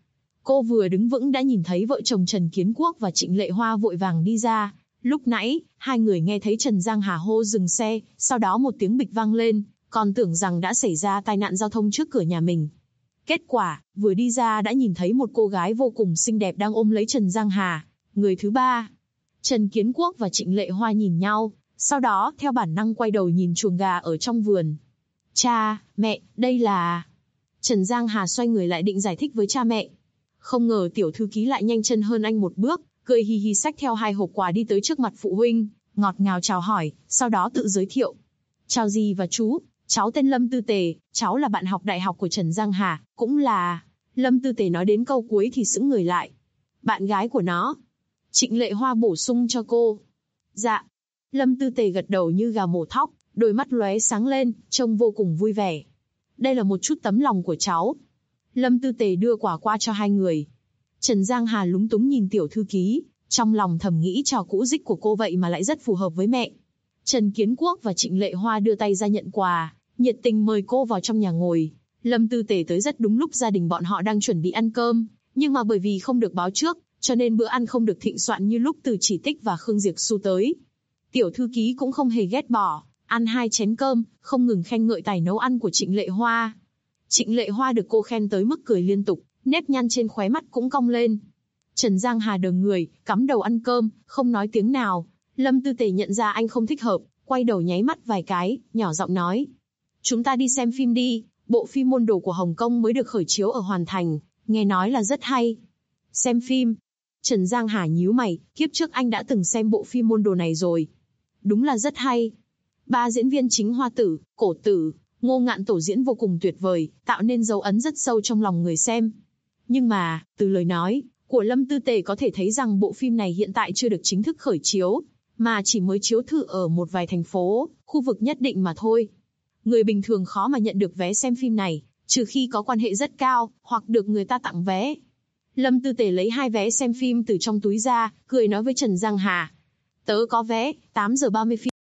Cô vừa đứng vững đã nhìn thấy vợ chồng Trần Kiến Quốc và Trịnh Lệ Hoa vội vàng đi ra. Lúc nãy, hai người nghe thấy Trần Giang Hà hô dừng xe, sau đó một tiếng bịch vang lên, còn tưởng rằng đã xảy ra tai nạn giao thông trước cửa nhà mình. Kết quả, vừa đi ra đã nhìn thấy một cô gái vô cùng xinh đẹp đang ôm lấy Trần Giang Hà, người thứ ba. Trần Kiến Quốc và Trịnh Lệ Hoa nhìn nhau, sau đó theo bản năng quay đầu nhìn chuồng gà ở trong vườn. Cha, mẹ, đây là... Trần Giang Hà xoay người lại định giải thích với cha mẹ. Không ngờ tiểu thư ký lại nhanh chân hơn anh một bước, cười hì hì xách theo 2 hộp quà đi tới trước mặt phụ huynh, ngọt ngào chào hỏi, sau đó tự giới thiệu. Chào dì và chú, cháu tên Lâm Tư Tề, cháu là bạn học đại học của Trần Giang Hà, cũng là... Lâm Tư Tề nói đến câu cuối thì sững người lại. Bạn gái của nó. Trịnh Lệ Hoa bổ sung cho cô. Dạ. Lâm Tư Tề gật đầu như gà mổ thóc, đôi mắt lóe sáng lên, trông vô cùng vui vẻ. Đây là một chút tấm lòng của cháu. Lâm Tư Tề đưa quà qua cho hai người. Trần Giang Hà lúng túng nhìn tiểu thư ký, trong lòng thầm nghĩ trò cũ dích của cô vậy mà lại rất phù hợp với mẹ. Trần Kiến Quốc và Trịnh Lệ Hoa đưa tay ra nhận quà, nhiệt tình mời cô vào trong nhà ngồi. Lâm Tư Tề tới rất đúng lúc gia đình bọn họ đang chuẩn bị ăn cơm, nhưng mà bởi vì không được báo trước, cho nên bữa ăn không được thịnh soạn như lúc Từ Chỉ Tích và Khương Diệp Xu tới. Tiểu thư ký cũng không hề ghét bỏ, ăn 2 chén cơm, không ngừng khen ngợi tài nấu ăn của Trịnh Lệ Hoa. Trịnh Lệ Hoa được cô khen tới mức cười liên tục, nếp nhăn trên khóe mắt cũng cong lên. Trần Giang Hà đờ người, cắm đầu ăn cơm, không nói tiếng nào. Lâm Tư Tề nhận ra anh không thích hợp, quay đầu nháy mắt vài cái, nhỏ giọng nói. Chúng ta đi xem phim đi, bộ phim Môn Đồ của Hồng Kông mới được khởi chiếu ở Hoàn Thành, nghe nói là rất hay. Xem phim? Trần Giang Hà nhíu mày, kiếp trước anh đã từng xem bộ phim Môn Đồ này rồi. Đúng là rất hay. 3 diễn viên chính Hoa Tử, Cổ Tử, Ngô Ngạn tổ diễn vô cùng tuyệt vời, tạo nên dấu ấn rất sâu trong lòng người xem. Nhưng mà, từ lời nói của Lâm Tư Tề có thể thấy rằng bộ phim này hiện tại chưa được chính thức khởi chiếu, mà chỉ mới chiếu thử ở một vài thành phố, khu vực nhất định mà thôi. Người bình thường khó mà nhận được vé xem phim này, trừ khi có quan hệ rất cao, hoặc được người ta tặng vé. Lâm Tư Tề lấy 2 vé xem phim từ trong túi ra, cười nói với Trần Giang Hà. Tớ có vé, 8 giờ 30 phim.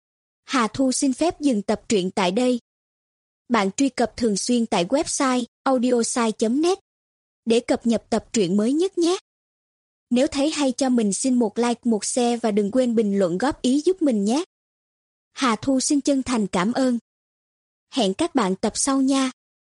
Hà Thu xin phép dừng tập truyện tại đây. Bạn truy cập thường xuyên tại website audiosai.net để cập nhật tập truyện mới nhất nhé. Nếu thấy hay cho mình xin một like, một share và đừng quên bình luận góp ý giúp mình nhé. Hà Thu xin chân thành cảm ơn. Hẹn các bạn tập sau nha.